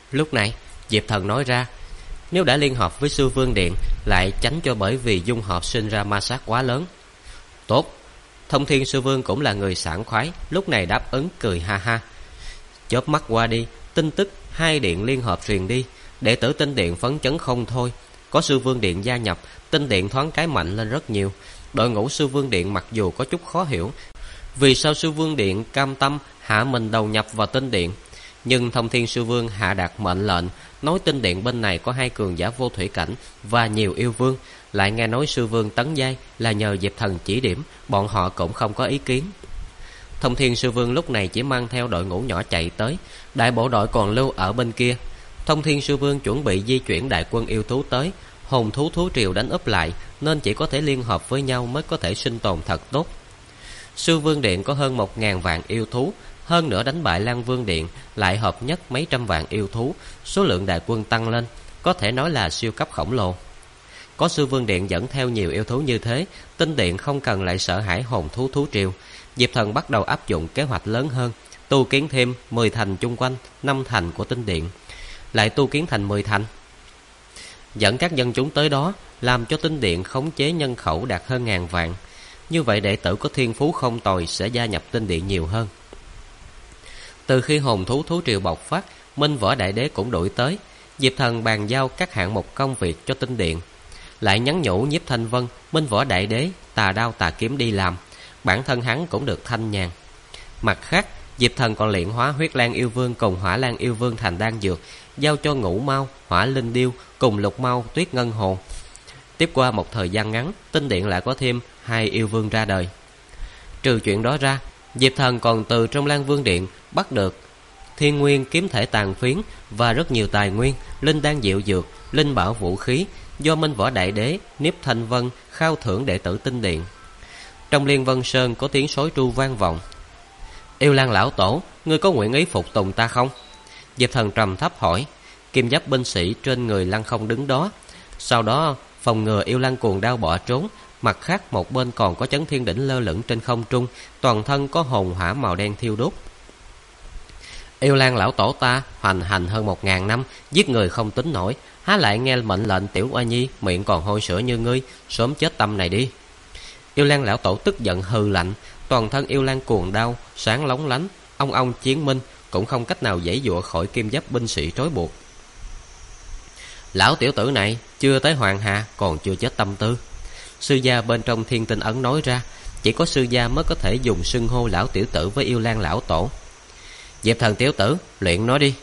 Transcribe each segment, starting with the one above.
Lúc này Diệp Thần nói ra, nếu đã liên hợp với Sư Vương Điện, lại tránh cho bởi vì dung hợp sinh ra ma sát quá lớn. Tốt. Thông Thiên Sư Vương cũng là người sảng khoái, lúc này đáp ứng cười ha ha. Chớp mắt qua đi, tin tức hai điện liên hợp truyền đi, đệ tử Tinh Điện phấn chấn không thôi. Có Sư Vương Điện gia nhập, Tinh Điện thoáng cái mạnh lên rất nhiều. Đội ngũ Sư Vương Điện mặc dù có chút khó hiểu vì sao Sư Vương Điện cam tâm hạ mình đầu nhập vào Tinh Điện, nhưng Thông Thiên Sư Vương hạ đạt mệnh lệnh, nói Tinh Điện bên này có 2 cường giả vô thủy cảnh và nhiều yêu vương, lại nghe nói Sư Vương tấn giai là nhờ Diệp Thần chỉ điểm, bọn họ cũng không có ý kiến. Thông Thiên Sư Vương lúc này chỉ mang theo đội ngũ nhỏ chạy tới, đại bộ đội còn lưu ở bên kia. Thông Thiên Sư Vương chuẩn bị di chuyển đại quân yêu thú tới, hồn thú thú triều đánh úp lại, nên chỉ có thể liên hợp với nhau mới có thể sinh tồn thật tốt. Sư Vương Điện có hơn 1000 vạn yêu thú, hơn nữa đánh bại Lan Vương Điện, lại hợp nhất mấy trăm vạn yêu thú, số lượng đại quân tăng lên, có thể nói là siêu cấp khổng lồ. Có Sư Vương Điện dẫn theo nhiều yêu thú như thế, Tinh Điện không cần lại sợ hãi hồn thú thú triều. Diệp Thần bắt đầu áp dụng kế hoạch lớn hơn, tu kiến thêm 10 thành chung quanh 5 thành của Tinh Điện, lại tu kiến thành 10 thành, dẫn các dân chúng tới đó, làm cho Tinh Điện khống chế nhân khẩu đạt hơn 1000 vạn. Như vậy đệ tử có thiên phú không tồi sẽ gia nhập Tinh Điện nhiều hơn. Từ khi hồn thú thú triều bộc phát, Minh Võ Đại Đế cũng đuổi tới. Diệp Thần bàn giao các hạng mục công việc cho Tinh Điện, lại nhắn nhủ Nhiếp Thanh Vân, Minh Võ Đại Đế tà đao tà kiếm đi làm, bản thân hắn cũng được thanh nhàn. Mặt khác, Diệp Thần còn luyện hóa Huyết Lan Yêu Vương cùng Hỏa Lan Yêu Vương thành đan dược, giao cho Ngũ Mao, Hỏa Linh Điêu cùng Lục Mao, Tuyết Ngân Hồ. Tiếp qua một thời gian ngắn, Tinh Điện lại có thêm 2 yêu vương ra đời. Trừ chuyện đó ra, Diệp Thần còn từ trong Lan Vương Điện bắt được Thiên Nguyên kiếm thể tàn phiến và rất nhiều tài nguyên, linh đan diệu dược, linh bảo vũ khí do Minh Võ Đại Đế, Niếp Thanh Vân khao thưởng đệ tử Tinh Điện. Trong Liên Vân Sơn có tiếng sói tru vang vọng. Yêu Lan lão tổ, ngươi có nguyện ý phục tùng ta không? Diệp Thần trầm thấp hỏi. Kim giáp binh sĩ trên người Lăng Không đứng đó, sau đó phòng ngừa Yêu Lan cuồng đao bỏ trốn. Mặt khác một bên còn có Chấn Thiên Đỉnh lơ lửng trên không trung, toàn thân có hồn hỏa màu đen thiêu đốt. Yêu Lan lão tổ ta hoành hành hơn 1000 năm, giết người không tính nổi, há lại nghe mệnh lệnh tiểu oa nhi miệng còn hôi sữa như ngươi, sớm chết tâm này đi. Yêu Lan lão tổ tức giận hừ lạnh, toàn thân Yêu Lan cuồng đao sáng lóng lánh, ong ong chiến minh, cũng không cách nào giãy giụa khỏi kim giáp binh sĩ trói buộc. Lão tiểu tử này chưa tới hoàng hà còn chưa chết tâm tư. Sư gia bên trong Thiên Tinh Ấn nói ra, chỉ có sư gia mới có thể dùng xưng hô lão tiểu tử với Yêu Lan lão tổ. Diệp Thần tiểu tử, luyện nói đi.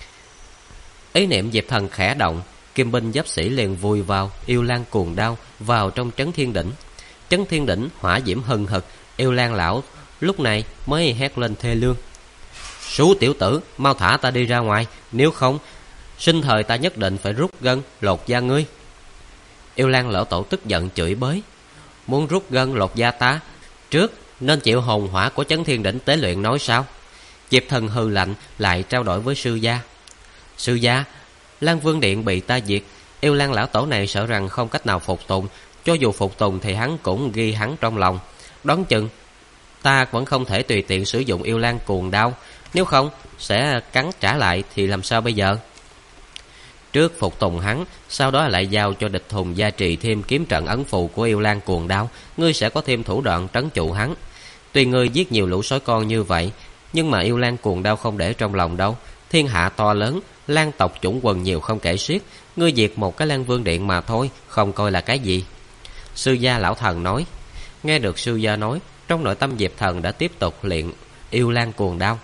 Ý niệm Diệp Thần khẽ động, kim binh giáp sĩ liền vùi vào Yêu Lan cuồng đao vào trong Chấn Thiên Đỉnh. Chấn Thiên Đỉnh hỏa diễm hừng hực, Yêu Lan lão lúc này mới hét lên thê lương. Sú tiểu tử, mau thả ta đi ra ngoài, nếu không sinh thời ta nhất định phải rút gân lột da ngươi. Yêu Lan lão tổ tức giận chửi bới. Muốn rút gân lột da ta, trước nên chịu hồn hỏa của Chấn Thiên Đỉnh tế luyện nói sao? Diệp Thần hừ lạnh, lại trao đổi với sư gia. Sư gia, Lan Vương Điện bị ta diệt, Yêu Lan lão tổ này sợ rằng không cách nào phục tùng, cho dù phục tùng thì hắn cũng ghi hắn trong lòng. Đoán chừng ta vẫn không thể tùy tiện sử dụng Yêu Lan cuồng đao, nếu không sẽ cắn trả lại thì làm sao bây giờ? Trước phục tùng hắn, sau đó lại giao cho địch thùng gia trì thêm kiếm trận ấn phù của Yêu Lan cuồng đao, ngươi sẽ có thêm thủ đoạn trấn trụ hắn. Tuy ngươi giết nhiều lũ sói con như vậy, nhưng mà Yêu Lan cuồng đao không để trong lòng đâu. Thiên hạ to lớn, Lan tộc chủng quần nhiều không kể xiết, ngươi diệt một cái Lan Vương Điện mà thôi, không coi là cái gì. Sư gia lão thần nói. Nghe được sư gia nói, trong nội tâm Diệp Thần đã tiếp tục luyện Yêu Lan cuồng đao.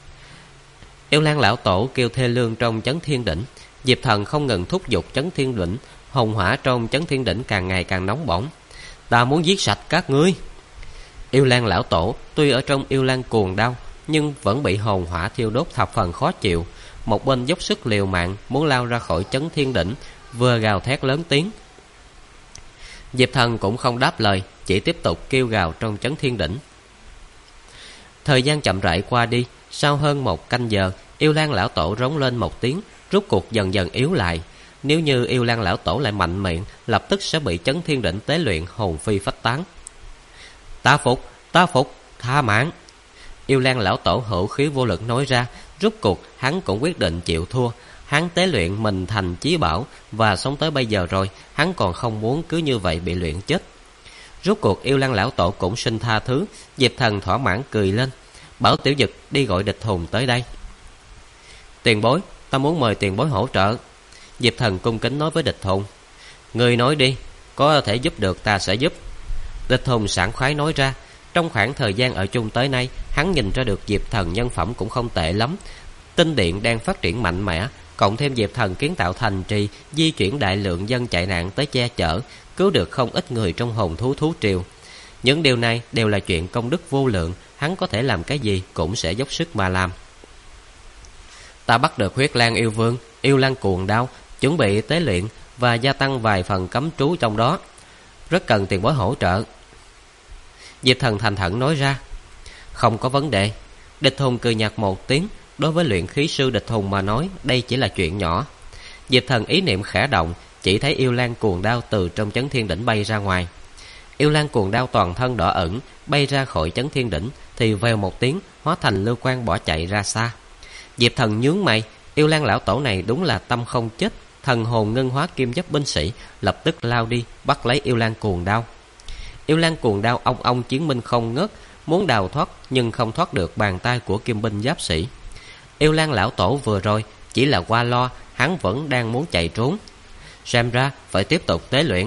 Yêu Lan lão tổ kêu thê lương trong Chấn Thiên Đỉnh. Diệp Thần không ngừng thúc giục Chấn Thiên Đỉnh, hồn hỏa trong Chấn Thiên Đỉnh càng ngày càng nóng bỏng. Ta muốn giết sạch các ngươi. Yêu Lan lão tổ tuy ở trong Yêu Lan cuồng đao, nhưng vẫn bị hồn hỏa thiêu đốt thập phần khó chịu. Một bên dốc sức liều mạng muốn lao ra khỏi Chấn Thiên Đỉnh, vừa gào thét lớn tiếng. Diệp Thần cũng không đáp lời, chỉ tiếp tục kêu gào trong Chấn Thiên Đỉnh. Thời gian chậm rãi qua đi, sau hơn 1 canh giờ, Yêu Lan lão tổ rống lên một tiếng, rút cuộc dần dần yếu lại. Nếu như Yêu Lan lão tổ lại mạnh miệng, lập tức sẽ bị Chấn Thiên Đỉnh tế luyện hồn phi phách tán. Ta phục, tha mạng. Yêu Lan lão tổ hữu khí vô lực nói ra, rút cuộc hắn cũng quyết định chịu thua. Hắn tế luyện mình thành chí bảo và sống tới bây giờ rồi, hắn còn không muốn cứ như vậy bị luyện chết. Rốt cuộc Yêu Lang lão tổ cũng xin tha thứ. Diệp Thần thỏa mãn cười lên, bảo Tiểu Dực đi gọi Địch Hùng tới đây. Tiền bối, ta muốn mời tiền bối hỗ trợ. Diệp Thần cung kính nói với Địch Hùng. Ngươi nói đi, có thể giúp được ta sẽ giúp. Địch Hùng sảng khoái nói ra. Trong khoảng thời gian ở chung tới nay, hắn nhìn ra được Diệp Thần nhân phẩm cũng không tệ lắm. Tinh điện đang phát triển mạnh mẽ, cộng thêm Diệp Thần kiến tạo thành trì, di chuyển đại lượng dân chạy nạn tới che chở, cứu được không ít người trong hồn thú triều. Những điều này đều là chuyện công đức vô lượng, hắn có thể làm cái gì cũng sẽ dốc sức mà làm. Ta bắt được huyết lang yêu vương, yêu lang cuồng đao, chuẩn bị tế luyện và gia tăng vài phần cấm trú trong đó, rất cần tiền bối hỗ trợ. Diệp Thần thành thận nói ra. Không có vấn đề. Địch Hùng cười nhạt một tiếng. Đối với luyện khí sư Địch Hùng mà nói, đây chỉ là chuyện nhỏ. Diệp Thần ý niệm khẽ động, chỉ thấy yêu lang cuồng đao từ trong chấn thiên đỉnh bay ra ngoài. Yêu lang cuồng đao toàn thân đỏ ửng, bay ra khỏi chấn thiên đỉnh thì vèo một tiếng hóa thành lưu quang bỏ chạy ra xa. Diệp Thần nhướng mày, yêu lang lão tổ này đúng là tâm không chết. Thần hồn ngân hóa kim giáp binh sĩ lập tức lao đi bắt lấy yêu lang cuồng đao. Yêu lang cuồng đao ong ong chiến minh không ngớt, muốn đào thoát nhưng không thoát được bàn tay của kim binh giáp sĩ. Yêu lang lão tổ vừa rồi chỉ là qua lo, hắn vẫn đang muốn chạy trốn. Xem ra phải tiếp tục tế luyện.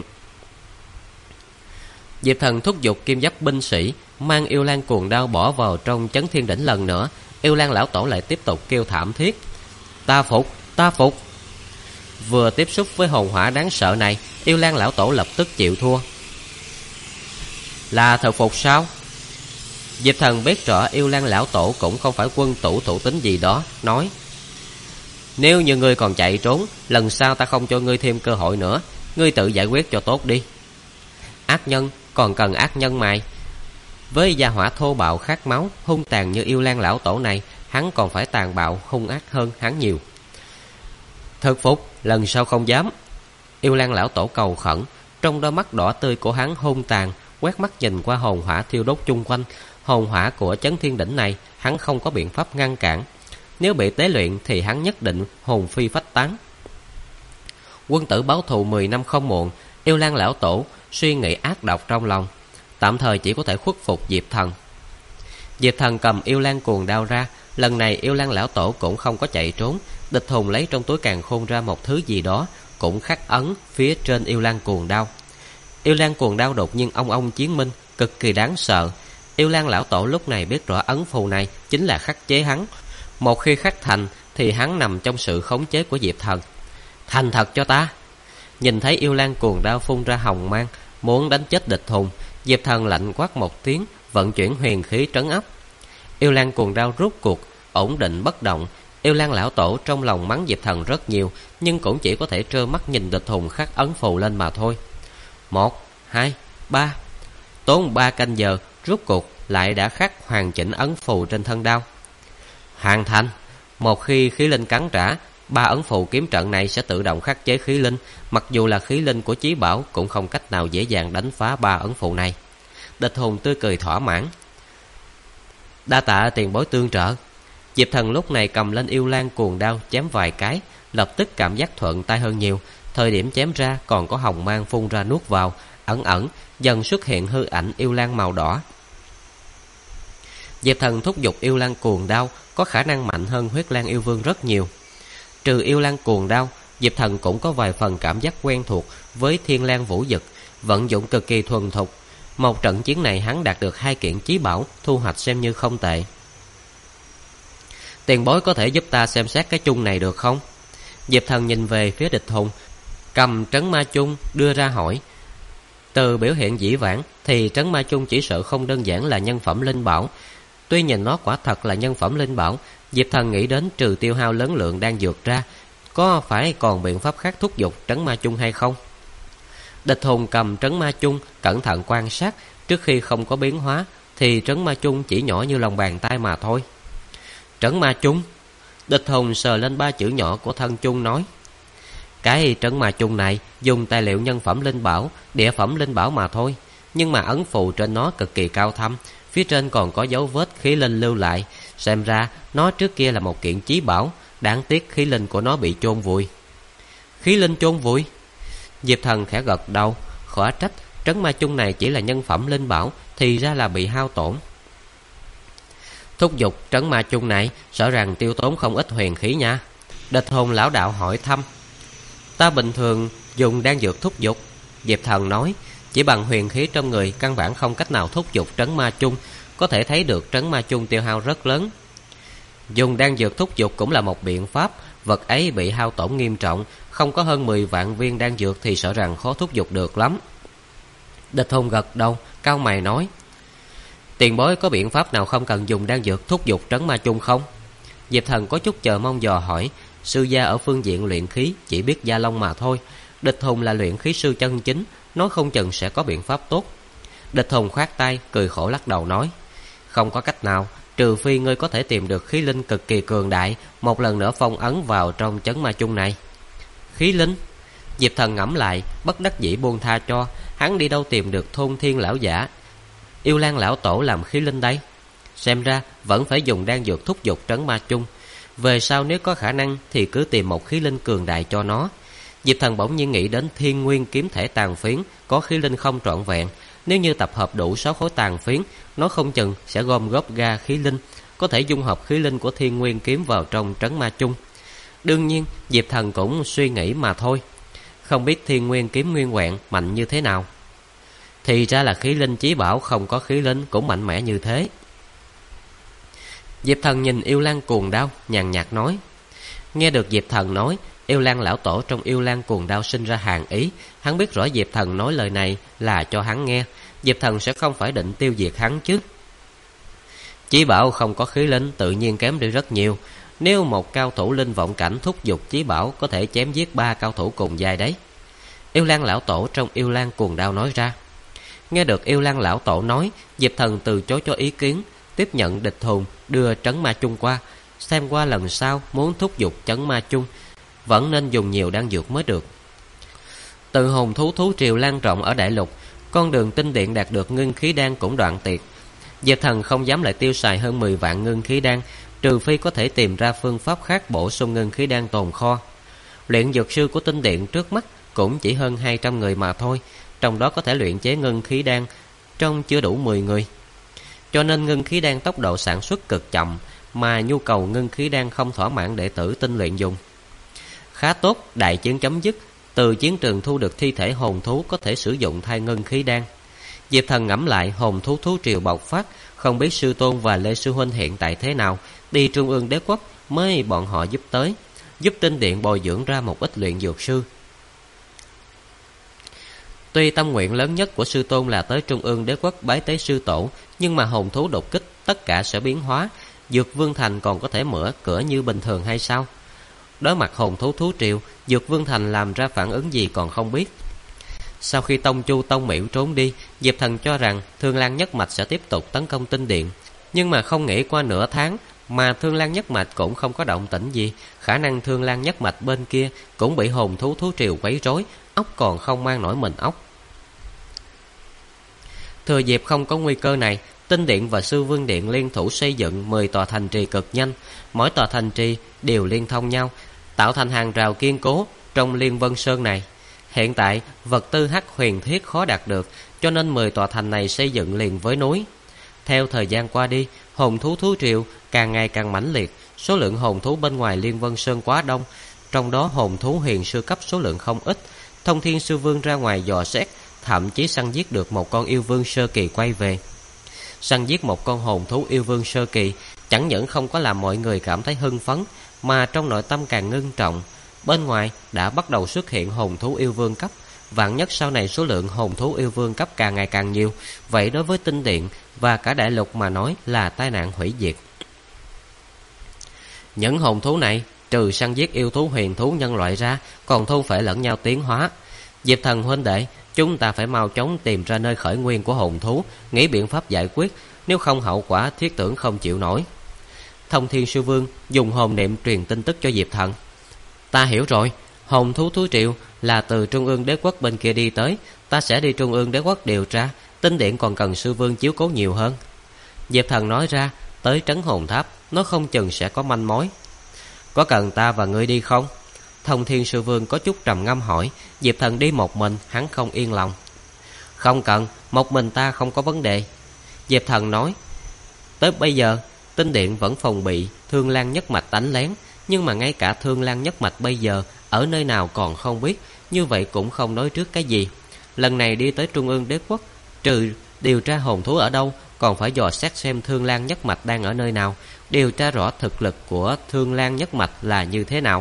Diệp Thần thúc giục kim giáp binh sĩ mang yêu lang cuồng đao bỏ vào trong chấn thiên đỉnh lần nữa. Yêu lang lão tổ lại tiếp tục kêu thảm thiết. Ta phục, ta phục. Vừa tiếp xúc với hồn hỏa đáng sợ này, yêu lang lão tổ lập tức chịu thua. Là thật phục sao? Diệp Thần biết rõ yêu lang lão tổ cũng không phải quân tủ thủ tính gì đó, nói. Nếu như ngươi còn chạy trốn, lần sau ta không cho ngươi thêm cơ hội nữa. Ngươi tự giải quyết cho tốt đi. Ác nhân còn cần ác nhân mày. Với gia hỏa thô bạo khát máu, hung tàn như yêu lang lão tổ này, hắn còn phải tàn bạo hung ác hơn hắn nhiều. Thực phục, lần sau không dám. Yêu lang lão tổ cầu khẩn. Trong đôi mắt đỏ tươi của hắn hung tàn, quét mắt nhìn qua hồn hỏa thiêu đốt chung quanh. Hồn hỏa của chấn thiên đỉnh này hắn không có biện pháp ngăn cản. Nếu bị tế luyện thì hắn nhất định hồn phi phách tán. Quân tử báo thù 10 năm không muộn. Yêu lang lão tổ suy nghĩ ác độc trong lòng, tạm thời chỉ có thể khuất phục Diệp Thần. Diệp Thần cầm yêu lang cuồng đao ra. Lần này yêu lang lão tổ cũng không có chạy trốn. Địch Hùng lấy trong túi càn khôn ra một thứ gì đó, cũng khắc ấn phía trên yêu lang cuồng đao. Yêu lang cuồng đao đột nhiên ong ong chiến minh, cực kỳ đáng sợ. Yêu lang lão tổ lúc này biết rõ ấn phù này chính là khắc chế hắn. Một khi khắc thành thì hắn nằm trong sự khống chế của Diệp Thần. Thành thật cho ta. Nhìn thấy yêu lang cuồng đao phun ra hồng mang, muốn đánh chết Địch Hùng, Diệp Thần lạnh quát một tiếng, vận chuyển huyền khí trấn áp. Yêu lang cuồng đao rút cuộc ổn định bất động. Yêu lang lão tổ trong lòng mắng Diệp Thần rất nhiều, nhưng cũng chỉ có thể trơ mắt nhìn Địch Hùng khắc ấn phù lên mà thôi. 1, 2, 3. Tốn 3 canh giờ, rút cuộc lại đã khắc hoàn chỉnh ấn phù trên thân đao. Hoàn thành. Một khi khí linh cắn trả, 3 ấn phù kiếm trận này sẽ tự động khắc chế khí linh. Mặc dù là khí linh của chí bảo, cũng không cách nào dễ dàng đánh phá 3 ấn phù này. Địch Hùng tươi cười thỏa mãn. Đa tạ tiền bối tương trợ. Diệp Thần lúc này cầm lên yêu lang cuồng đao chém vài cái, lập tức cảm giác thuận tay hơn nhiều. Thời điểm chém ra còn có hồng mang phun ra nuốt vào, ẩn ẩn dần xuất hiện hư ảnh yêu lang màu đỏ. Diệp Thần thúc giục yêu lang cuồng đao có khả năng mạnh hơn huyết lang yêu vương rất nhiều. Trừ yêu lang cuồng đao, Diệp Thần cũng có vài phần cảm giác quen thuộc với thiên lang vũ dực, vận dụng cực kỳ thuần thục. Một trận chiến này hắn đạt được 2 kiện chí bảo, thu hoạch xem như không tệ. Tiền bối có thể giúp ta xem xét cái chung này được không? Diệp Thần nhìn về phía Địch Hùng, cầm trấn ma chung đưa ra hỏi. Từ biểu hiện dĩ vãng thì trấn ma chung chỉ sợ không đơn giản là nhân phẩm linh bảo. Tuy nhìn nó quả thật là nhân phẩm linh bảo, Diệp Thần nghĩ đến trừ tiêu hao lớn lượng đang dược ra, có phải còn biện pháp khác thúc giục trấn ma chung hay không? Địch Hùng cầm trấn ma chung cẩn thận quan sát. Trước khi không có biến hóa thì trấn ma chung chỉ nhỏ như lòng bàn tay mà thôi. Trấn ma chung. Địch Hùng sờ lên 3 chữ nhỏ của thân chung nói. Cái trấn ma chung này dùng tài liệu nhân phẩm linh bảo, địa phẩm linh bảo mà thôi. Nhưng mà ấn phù trên nó cực kỳ cao thâm, phía trên còn có dấu vết khí linh lưu lại. Xem ra nó trước kia là một kiện chí bảo, Đáng tiếc khí linh của nó bị chôn vùi. Khí linh chôn vùi? Diệp Thần khẽ gật đầu. Khó trách trấn ma chung này chỉ là nhân phẩm linh bảo, thì ra là bị hao tổn. Thúc giục trấn ma chung này sợ rằng tiêu tốn không ít huyền khí nha. Địch hồn lão đạo hỏi thăm. Ta bình thường dùng đan dược thúc giục, Diệp Thần nói. Chỉ bằng huyền khí trong người căn bản không cách nào thúc giục trấn ma chung. Có thể thấy được trấn ma chung tiêu hao rất lớn. Dùng đan dược thúc giục cũng là một biện pháp. Vật ấy bị hao tổn nghiêm trọng, không có hơn 10 vạn viên đan dược thì sợ rằng khó thúc giục được lắm. Địch hồn gật đầu, cau mày nói. Tiền bối có biện pháp nào không cần dùng đan dược thúc giục trấn ma chung không? Diệp Thần có chút chờ mong dò hỏi. Sư gia ở phương diện luyện khí chỉ biết gia long mà thôi. Địch hồn là luyện khí sư chân chính, nói không chừng sẽ có biện pháp tốt. Địch hồn khoát tay cười khổ lắc đầu nói. Không có cách nào, trừ phi ngươi có thể tìm được khí linh cực kỳ cường đại, một lần nữa phong ấn vào trong trấn ma chung này. Khí linh? Diệp Thần ngẫm lại, bất đắc dĩ buông tha cho. Hắn đi đâu tìm được Thôn Thiên lão giả, Yêu Lan lão tổ làm khí linh đây? Xem ra vẫn phải dùng đan dược thúc giục trấn ma chung. Về sau nếu có khả năng thì cứ tìm một khí linh cường đại cho nó. Diệp Thần bỗng nhiên nghĩ đến Thiên Nguyên kiếm thể tàn phiến có khí linh không trọn vẹn. Nếu như tập hợp đủ 6 khối tàn phiến, nó không chừng sẽ gom góp ra khí linh, có thể dung hợp khí linh của Thiên Nguyên kiếm vào trong trấn ma chung. Đương nhiên Diệp Thần cũng suy nghĩ mà thôi. Không biết Thiên Nguyên kiếm nguyên vẹn mạnh như thế nào. Thì ra là khí linh chí bảo không có khí linh cũng mạnh mẽ như thế. Diệp Thần nhìn Yêu Lan cuồng đao, nhàn nhạt nói. Nghe được Diệp Thần nói, Yêu Lan lão tổ trong Yêu Lan cuồng đao sinh ra hàn ý. Hắn biết rõ Diệp Thần nói lời này là cho hắn nghe. Diệp Thần sẽ không phải định tiêu diệt hắn chứ. Chí bảo không có khí linh tự nhiên kém đi rất nhiều. Nếu một cao thủ linh vọng cảnh thúc giục chí bảo có thể chém giết 3 cao thủ cùng giai đấy. Yêu Lan lão tổ trong Yêu Lan cuồng đao nói ra. Nghe được Yêu Lan lão tổ nói, Diệp Thần từ chối cho ý kiến, tiếp nhận địch hồn đưa trấn ma chung qua. Xem qua lần sau muốn thúc giục trấn ma chung vẫn nên dùng nhiều đan dược mới được. Từ hồn thú thú triều lan rộng ở đại lục, con đường tinh điện đạt được ngưng khí đan cũng đoạn tuyệt. Diệp Thần không dám lại tiêu xài hơn 10 vạn ngưng khí đan, trừ phi có thể tìm ra phương pháp khác bổ sung ngưng khí đan tồn kho. Luyện dược sư của tinh điện trước mắt cũng chỉ hơn 200 người mà thôi, trong đó có thể luyện chế ngưng khí đan trong chưa đủ 10 người. Cho nên ngưng khí đan tốc độ sản xuất cực chậm, mà nhu cầu ngưng khí đan không thỏa mãn đệ tử tinh luyện dùng. Khá tốt, đại chiến chấm dứt, từ chiến trường thu được thi thể hồn thú có thể sử dụng thay ngưng khí đan. Diệp Thần ngẫm lại hồn thú thú triều bộc phát, không biết sư tôn và Lê sư huynh hiện tại thế nào, đi Trung ương đế quốc mới bọn họ giúp tới, giúp tinh điện bồi dưỡng ra một ít luyện dược sư. Tuy tâm nguyện lớn nhất của sư tôn là tới Trung ương đế quốc bái tế sư tổ, nhưng mà hồn thú đột kích tất cả sẽ biến hóa. Dược Vương Thành còn có thể mở cửa như bình thường hay sao? Đối mặt hồn thú thú triều, Dược Vương Thành làm ra phản ứng gì còn không biết. Sau khi Tông Chu Tông Miễu trốn đi, Diệp Thần cho rằng Thương Lan Nhất Mạch sẽ tiếp tục tấn công tinh điện. Nhưng mà không nghĩ qua nửa tháng mà Thương Lan Nhất Mạch cũng không có động tĩnh gì. Khả năng Thương Lan Nhất Mạch bên kia cũng bị hồn thú thú triều quấy rối, ốc còn không mang nổi mình ốc. Thừa dịp không có nguy cơ này, Tinh Điện và Sư Vương Điện liên thủ xây dựng 10 tòa thành trì cực nhanh. Mỗi tòa thành trì đều liên thông nhau, tạo thành hàng rào kiên cố trong Liên Vân Sơn này. Hiện tại vật tư hắc huyền thiết khó đạt được, cho nên 10 tòa thành này xây dựng liền với núi. Theo thời gian qua đi, hồn thú thú triều càng ngày càng mãnh liệt. Số lượng hồn thú bên ngoài Liên Vân Sơn quá đông, trong đó hồn thú huyền sư cấp số lượng không ít. Thông Thiên Sư Vương ra ngoài dò xét, thậm chí săn giết được một con yêu vương sơ kỳ quay về. Săn giết một con hồn thú yêu vương sơ kỳ chẳng những không có làm mọi người cảm thấy hưng phấn, mà trong nội tâm càng ngưng trọng. Bên ngoài đã bắt đầu xuất hiện hồn thú yêu vương cấp, vạn nhất sau này số lượng hồn thú yêu vương cấp càng ngày càng nhiều, vậy đối với tinh điện và cả đại lục mà nói là tai nạn hủy diệt. Những hồn thú này trừ săn giết yêu thú huyền thú nhân loại ra, còn thôn phệ lẫn nhau tiến hóa. Diệp Thần huynh đệ, chúng ta phải mau chóng tìm ra nơi khởi nguyên của hồn thú, nghĩ biện pháp giải quyết, nếu không hậu quả thiết tưởng không chịu nổi. Thông Thiên Sư Vương dùng hồn niệm truyền tin tức cho Diệp Thần. Ta hiểu rồi, hồn thú thú triệu là từ Trung ương đế quốc bên kia đi tới, ta sẽ đi Trung ương đế quốc điều tra, tinh điện còn cần Sư Vương chiếu cố nhiều hơn. Diệp Thần nói ra, tới trấn hồn tháp, nó không chừng sẽ có manh mối. Có cần ta và ngươi đi không? Thông Thiên Sư Vương có chút trầm ngâm hỏi. Diệp Thần đi một mình, hắn không yên lòng. Không cần, một mình ta không có vấn đề. Diệp Thần nói. Tới bây giờ Tinh Điện vẫn phòng bị Thương Lan Nhất Mạch đánh lén, nhưng mà ngay cả Thương Lan Nhất Mạch bây giờ ở nơi nào còn không biết, như vậy cũng không nói trước cái gì. Lần này đi tới Trung ương Đế Quốc, trừ điều tra hồn thú ở đâu, còn phải dò xét xem Thương Lan Nhất Mạch đang ở nơi nào, điều tra rõ thực lực của Thương Lan Nhất Mạch là như thế nào.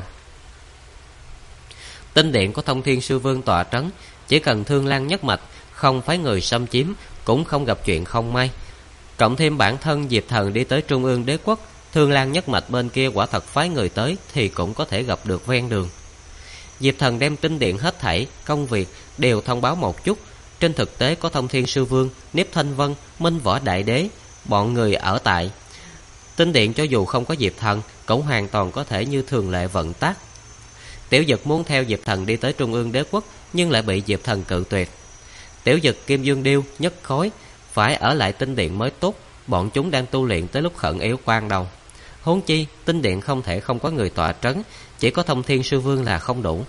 Tinh Điện có Thông Thiên Sư Vương tọa trấn, chỉ cần Thương Lan Nhất Mạch không phái người xâm chiếm, cũng không gặp chuyện không may. Cộng thêm bản thân Diệp Thần đi tới Trung ương Đế Quốc, Thương Lan Nhất Mạch bên kia quả thật phái người tới thì cũng có thể gặp được ven đường. Diệp Thần đem Tinh Điện hết thảy công việc đều thông báo một chút. Trên thực tế có Thông Thiên Sư Vương, Niếp Thanh Vân, Minh Võ Đại Đế, bọn người ở tại Tinh Điện, cho dù không có Diệp Thần cũng hoàn toàn có thể như thường lệ vận tác. Tiểu Dực muốn theo Diệp Thần đi tới Trung ương Đế Quốc, nhưng lại bị Diệp Thần cự tuyệt. Tiểu Dực, Kim Dương Điêu, Nhất Khối phải ở lại Tinh Điện mới tốt, bọn chúng đang tu luyện tới lúc khẩn yếu quan đầu. Huống chi Tinh Điện không thể không có người tọa trấn, chỉ có Thông Thiên Sư Vương là không đủ.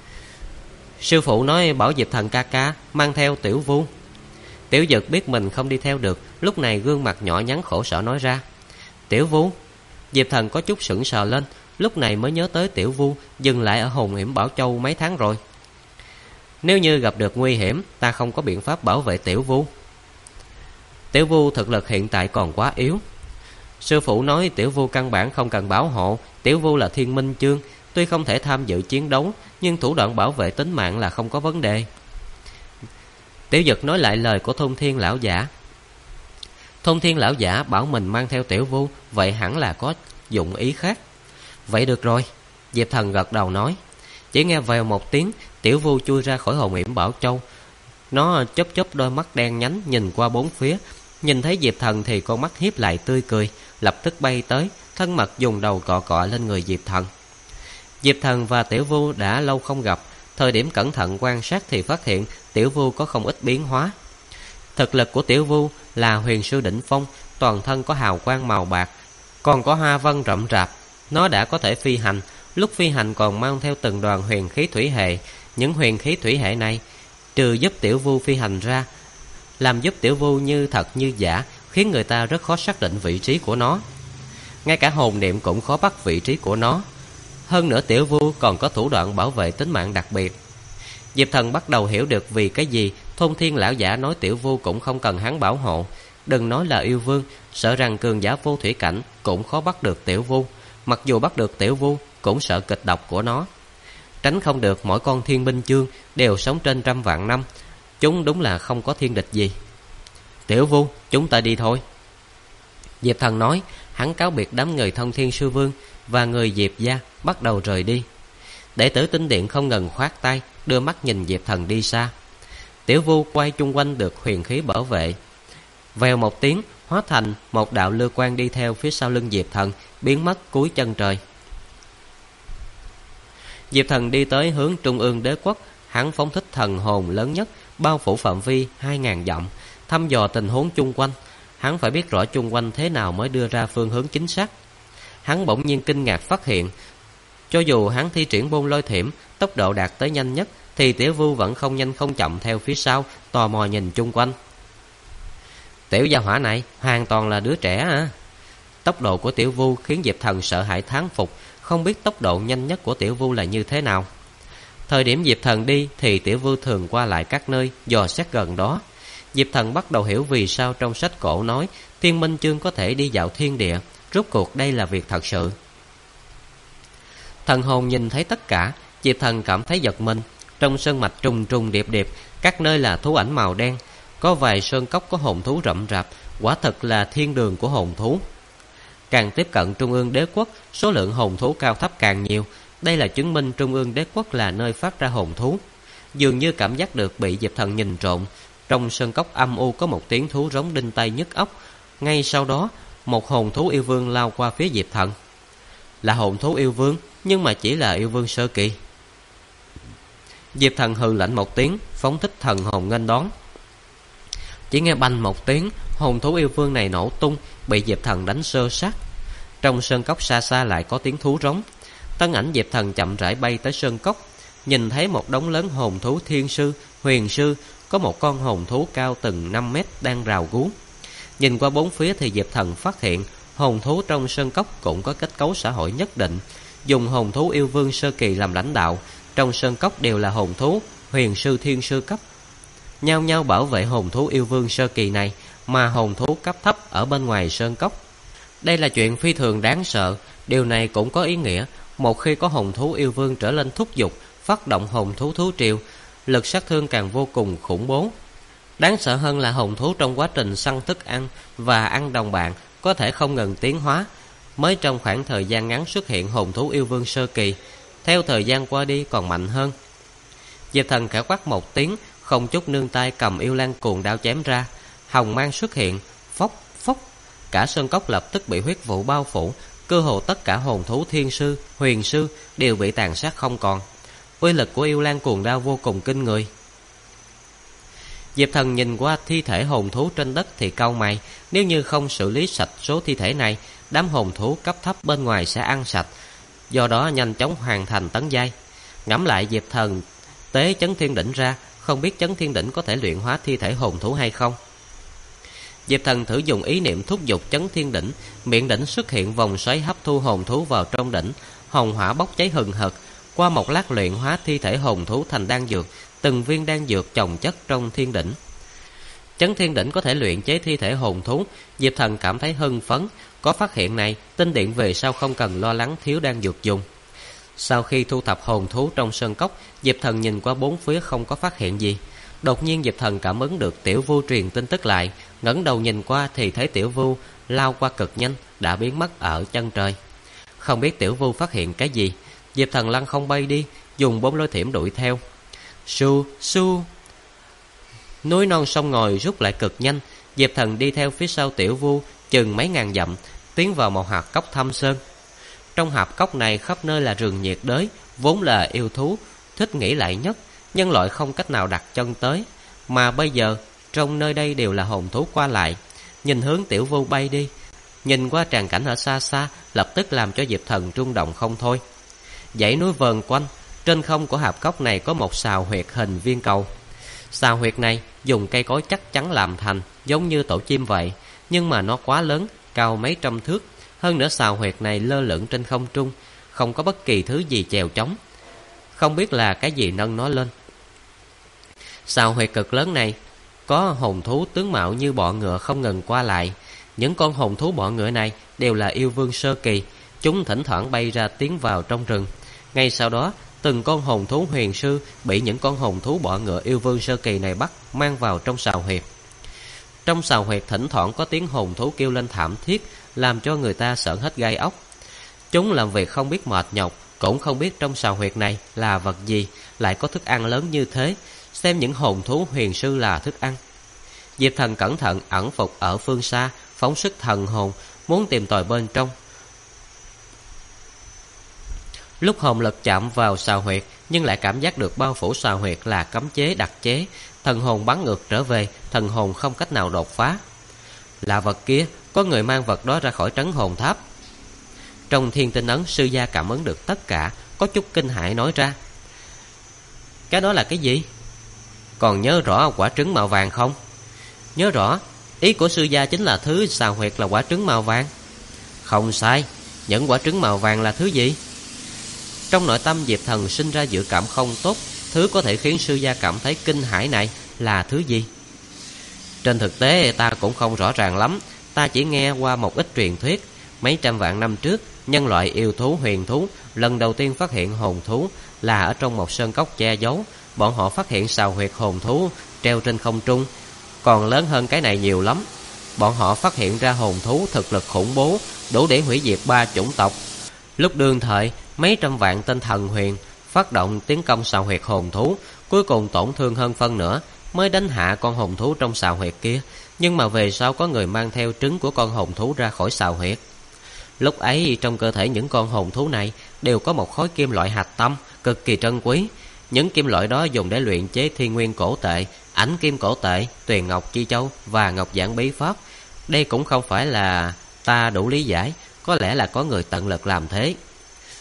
Sư phụ nói bảo Diệp Thần ca ca mang theo Tiểu Vu. Tiểu Dực biết mình không đi theo được, lúc này gương mặt nhỏ nhắn khổ sở nói ra. Tiểu Vu. Diệp Thần có chút sững sờ lên, lúc này mới nhớ tới Tiểu Vu dừng lại ở Hồn Hiểm Bảo Châu mấy tháng rồi. Nếu như gặp được nguy hiểm, ta không có biện pháp bảo vệ Tiểu Vu. Tiểu Vu thực lực hiện tại còn quá yếu. Sư phụ nói Tiểu Vu căn bản không cần bảo hộ. Tiểu Vu là Thiên Minh Chương, tuy không thể tham dự chiến đấu, nhưng thủ đoạn bảo vệ tính mạng là không có vấn đề. Tiểu Dực nói lại lời của Thông Thiên lão giả. Thông Thiên lão giả bảo mình mang theo Tiểu Vu, vậy hẳn là có dụng ý khác. Vậy được rồi, Diệp Thần gật đầu nói. Chỉ nghe vèo một tiếng, Tiểu Vu chui ra khỏi Hồn Hiểm Bảo Châu. Nó chớp chớp đôi mắt đen nhánh nhìn qua bốn phía, nhìn thấy Diệp Thần thì con mắt hiếp lại tươi cười, lập tức bay tới, thân mật dùng đầu cọ cọ lên người Diệp Thần. Diệp Thần và Tiểu Vu đã lâu không gặp, thời điểm cẩn thận quan sát thì phát hiện Tiểu Vu có không ít biến hóa. Thực lực của Tiểu Vu là huyền sư đỉnh phong, toàn thân có hào quang màu bạc, còn có hoa vân rậm rạp. Nó đã có thể phi hành, lúc phi hành còn mang theo từng đoàn huyền khí thủy hệ. Những huyền khí thủy hệ này trừ giúp Tiểu Vu phi hành ra, làm giúp Tiểu Vu như thật như giả, khiến người ta rất khó xác định vị trí của nó. Ngay cả hồn niệm cũng khó bắt vị trí của nó. Hơn nữa Tiểu Vu còn có thủ đoạn bảo vệ tính mạng đặc biệt. Diệp Thần bắt đầu hiểu được vì cái gì Thông Thiên lão giả nói Tiểu Vu cũng không cần hắn bảo hộ. Đừng nói là yêu vương, sợ rằng cường giả vô thủy cảnh cũng khó bắt được Tiểu Vu. Mặc dù bắt được Tiểu Vu cũng sợ kịch độc của nó. Tránh không được mỗi con thiên binh chương đều sống trên 100 vạn năm. Chúng đúng là không có thiên địch gì. Tiểu Vu, chúng ta đi thôi. Diệp Thần nói. Hắn cáo biệt đám người Thông Thiên Sư Vương và người Diệp gia, bắt đầu rời đi. Đệ tử Tinh Điện không ngừng khoát tay, đưa mắt nhìn Diệp Thần đi xa. Tiểu Vu quay chung quanh được huyền khí bảo vệ. Vèo một tiếng, hóa thành một đạo lưu quang đi theo phía sau lưng Diệp Thần, biến mất cuối chân trời. Diệp Thần đi tới hướng Trung ương Đế Quốc. Hắn phóng thích thần hồn lớn nhất, bao phủ phạm vi 2000 dặm, thăm dò tình huống chung quanh. Hắn phải biết rõ chung quanh thế nào mới đưa ra phương hướng chính xác. Hắn bỗng nhiên kinh ngạc phát hiện, cho dù hắn thi triển Bôn Lôi Thiểm, tốc độ đạt tới nhanh nhất, thì Tiểu Vu vẫn không nhanh không chậm theo phía sau, tò mò nhìn chung quanh. Tiểu gia hỏa này hoàn toàn là đứa trẻ à? Tốc độ của Tiểu Vu khiến Diệp Thần sợ hãi thán phục, không biết tốc độ nhanh nhất của Tiểu Vu là như thế nào. Thời điểm Diệp Thần đi thì Tiểu Vu thường qua lại các nơi dò xét gần đó. Diệp Thần bắt đầu hiểu vì sao trong sách cổ nói Thiên Minh Chương có thể đi dạo thiên địa. Rốt cuộc đây là việc thật sự. Thần hồn nhìn thấy tất cả, Diệp Thần cảm thấy giật mình. Trong sơn mạch trùng trùng điệp điệp, các nơi là thú ảnh màu đen, có vài sơn cốc có hồn thú rậm rạp, quả thật là thiên đường của hồn thú. Càng tiếp cận Trung ương Đế Quốc, số lượng hồn thú cao thấp càng nhiều. Đây là chứng minh Trung ương Đế Quốc là nơi phát ra hồn thú. Dường như cảm giác được bị Diệp Thần nhìn trộm. Trong sơn cốc âm u có một tiếng thú rống đinh tai nhức óc. Ngay sau đó, một hồn thú yêu vương lao qua phía Diệp Thần. Là hồn thú yêu vương, nhưng mà chỉ là yêu vương sơ kỳ. Diệp Thần hừ lạnh một tiếng, phóng thích thần hồn nghênh đón. Chỉ nghe bành một tiếng, hồn thú yêu vương này nổ tung, bị Diệp Thần đánh sơ sát. Trong sơn cốc xa xa lại có tiếng thú rống. Thân ảnh Diệp Thần chậm rãi bay tới sơn cốc, nhìn thấy một đống lớn hồn thú thiên sư, huyền sư, có một con hồn thú cao từng 5 mét đang rào gú. Nhìn qua bốn phía thì Diệp Thần phát hiện hồn thú trong sơn cốc cũng có kết cấu xã hội nhất định, dùng hồn thú yêu vương sơ kỳ làm lãnh đạo. Trong sơn cốc đều là hồn thú huyền sư thiên sư cấp, nhao nhao bảo vệ hồn thú yêu vương sơ kỳ này, mà hồn thú cấp thấp ở bên ngoài sơn cốc. Đây là chuyện phi thường đáng sợ. Điều này cũng có ý nghĩa, một khi có hồn thú yêu vương trở lên thúc giục, phát động hồn thú thú triều, lực sát thương càng vô cùng khủng bố. Đáng sợ hơn là hồn thú trong quá trình săn thức ăn và ăn đồng bạn có thể không ngừng tiến hóa. Mới trong khoảng thời gian ngắn xuất hiện hồn thú yêu vương sơ kỳ, theo thời gian qua đi còn mạnh hơn. Diệp Thần khẽ quát một tiếng, không chút nương tay cầm yêu lan cuồng đao chém ra. Hồng mang xuất hiện, phốc phốc, cả sơn cốc lập tức bị huyết vụ bao phủ. Cơ hồ tất cả hồn thú thiên sư, huyền sư đều bị tàn sát không còn. Uy lực của yêu lan cuồng đao vô cùng kinh người. Diệp Thần nhìn qua thi thể hồn thú trên đất thì cau mày. Nếu như không xử lý sạch số thi thể này, đám hồn thú cấp thấp bên ngoài sẽ ăn sạch, do đó nhanh chóng hoàn thành tấn giai. Ngẫm lại, Diệp Thần tế chấn thiên đỉnh ra, không biết chấn thiên đỉnh có thể luyện hóa thi thể hồn thú hay không. Diệp Thần thử dùng ý niệm thúc giục chấn thiên đỉnh, miệng đỉnh xuất hiện vòng xoáy hấp thu hồn thú vào trong đỉnh, hồng hỏa bốc cháy hừng hực. Qua một lát luyện hóa thi thể hồn thú thành đan dược, từng viên đan dược chồng chất trong thiên đỉnh. Chấn thiên đỉnh có thể luyện chế thi thể hồn thú, Diệp Thần cảm thấy hưng phấn. Có phát hiện này, tinh điện về sau không cần lo lắng thiếu đan dược dùng. Sau khi thu thập hồn thú trong sơn cốc, Diệp Thần nhìn qua bốn phía không có phát hiện gì. Đột nhiên Diệp Thần cảm ứng được Tiểu Vu truyền tin tức lại, ngẩng đầu nhìn qua thì thấy Tiểu Vu lao qua cực nhanh, đã biến mất ở chân trời. Không biết Tiểu Vu phát hiện cái gì, Diệp Thần lăng không bay đi, dùng 4 lôi thiểm đuổi theo. Su su, núi non sông ngòi rút lại cực nhanh. Diệp Thần đi theo phía sau Tiểu Vu chừng mấy ngàn dặm, tiến vào một hạp cốc thâm sơn. Trong hạp cốc này khắp nơi là rừng nhiệt đới, vốn là yêu thú thích nghỉ lại nhất, nhân loại không cách nào đặt chân tới. Mà bây giờ trong nơi đây đều là hồn thú qua lại. Nhìn hướng Tiểu Vu bay đi, nhìn qua tràng cảnh ở xa xa, lập tức làm cho Diệp Thần rung động không thôi. Dãy núi vờn quanh, trên không của hạp cốc này có một sào huyệt hình viên cầu. Sào huyệt này dùng cây cối chắc chắn làm thành, giống như tổ chim vậy, nhưng mà nó quá lớn, cao mấy trăm thước. Hơn nữa sào huyệt này lơ lửng trên không trung, không có bất kỳ thứ gì chèo chống, không biết là cái gì nâng nó lên. Sào huyệt cực lớn này có hồn thú tướng mạo như bọ ngựa không ngừng qua lại. Những con hồn thú bọ ngựa này đều là yêu vương sơ kỳ, chúng thỉnh thoảng bay ra tiến vào trong rừng. Ngay sau đó, từng con hồn thú huyền sư bị những con hồn thú bọ ngựa yêu vương sơ kỳ này bắt, mang vào trong sào huyệt. Trong sào huyệt thỉnh thoảng có tiếng hồn thú kêu lên thảm thiết, làm cho người ta sởn hết gai ốc. Chúng làm việc không biết mệt nhọc, cũng không biết trong sào huyệt này là vật gì, lại có thức ăn lớn như thế, xem những hồn thú huyền sư là thức ăn. Diệp Thần cẩn thận ẩn phục ở phương xa, phóng sức thần hồn, muốn tìm tòi bên trong. Lúc hồn lực chạm vào sào huyệt, nhưng lại cảm giác được bao phủ sào huyệt là cấm chế đặc chế. Thần hồn bắn ngược trở về, thần hồn không cách nào đột phá. Là vật kia, có người mang vật đó ra khỏi trấn hồn tháp. Trong thiên tinh ấn, sư gia cảm ứng được tất cả, có chút kinh hãi nói ra. Cái đó là cái gì? Còn nhớ rõ quả trứng màu vàng không? Nhớ rõ, ý của sư gia chính là thứ sào huyệt là quả trứng màu vàng. Không sai, những quả trứng màu vàng là thứ gì? Trong nội tâm Diệp Thần sinh ra dự cảm không tốt. Thứ có thể khiến sư gia cảm thấy kinh hãi này là thứ gì? Trên thực tế ta cũng không rõ ràng lắm. Ta chỉ nghe qua một ít truyền thuyết. Mấy trăm vạn năm trước, nhân loại yêu thú huyền thú lần đầu tiên phát hiện hồn thú là ở trong một sơn cốc che giấu. Bọn họ phát hiện sào huyệt hồn thú treo trên không trung, còn lớn hơn cái này nhiều lắm. Bọn họ phát hiện ra hồn thú thực lực khủng bố, đủ để hủy diệt 3 chủng tộc. Lúc đương thời, mấy trăm vạn tên thần huyền phát động tiến công sào huyệt hồn thú, cuối cùng tổn thương hơn phân nửa, mới đánh hạ con hồn thú trong sào huyệt kia. Nhưng mà về sau có người mang theo trứng của con hồn thú ra khỏi sào huyệt. Lúc ấy trong cơ thể những con hồn thú này đều có một khối kim loại hạch tâm cực kỳ trân quý. Những kim loại đó dùng để luyện chế thiên nguyên cổ tệ, ảnh kim cổ tệ, tuyền ngọc chi châu và ngọc giản bí pháp. Đây cũng không phải là ta đủ lý giải, có lẽ là có người tận lực làm thế.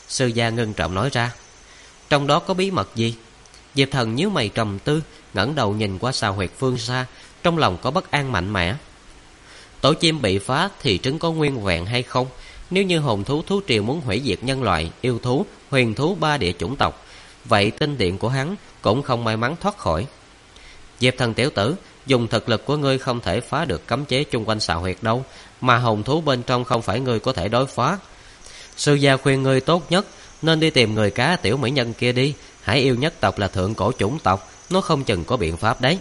Sư gia ngưng trọng nói ra. Trong đó có bí mật gì? Diệp Thần nhíu mày trầm tư, ngẩng đầu nhìn qua xào huyệt phương xa, trong lòng có bất an mạnh mẽ. Tổ chim bị phá thì trứng có nguyên vẹn hay không? Nếu như hồn thú thú triều muốn hủy diệt nhân loại, yêu thú, huyền thú 3 địa chủng tộc, vậy tinh điện của hắn cũng không may mắn thoát khỏi. Diệp Thần tiểu tử, dùng thực lực của ngươi không thể phá được cấm chế chung quanh xào huyệt đâu, mà hồn thú bên trong không phải ngươi có thể đối phá. Sư gia khuyên ngươi tốt nhất nên đi tìm người cá tiểu mỹ nhân kia đi. Hải yêu nhất tộc là thượng cổ chủng tộc, nó không chừng có biện pháp đấy.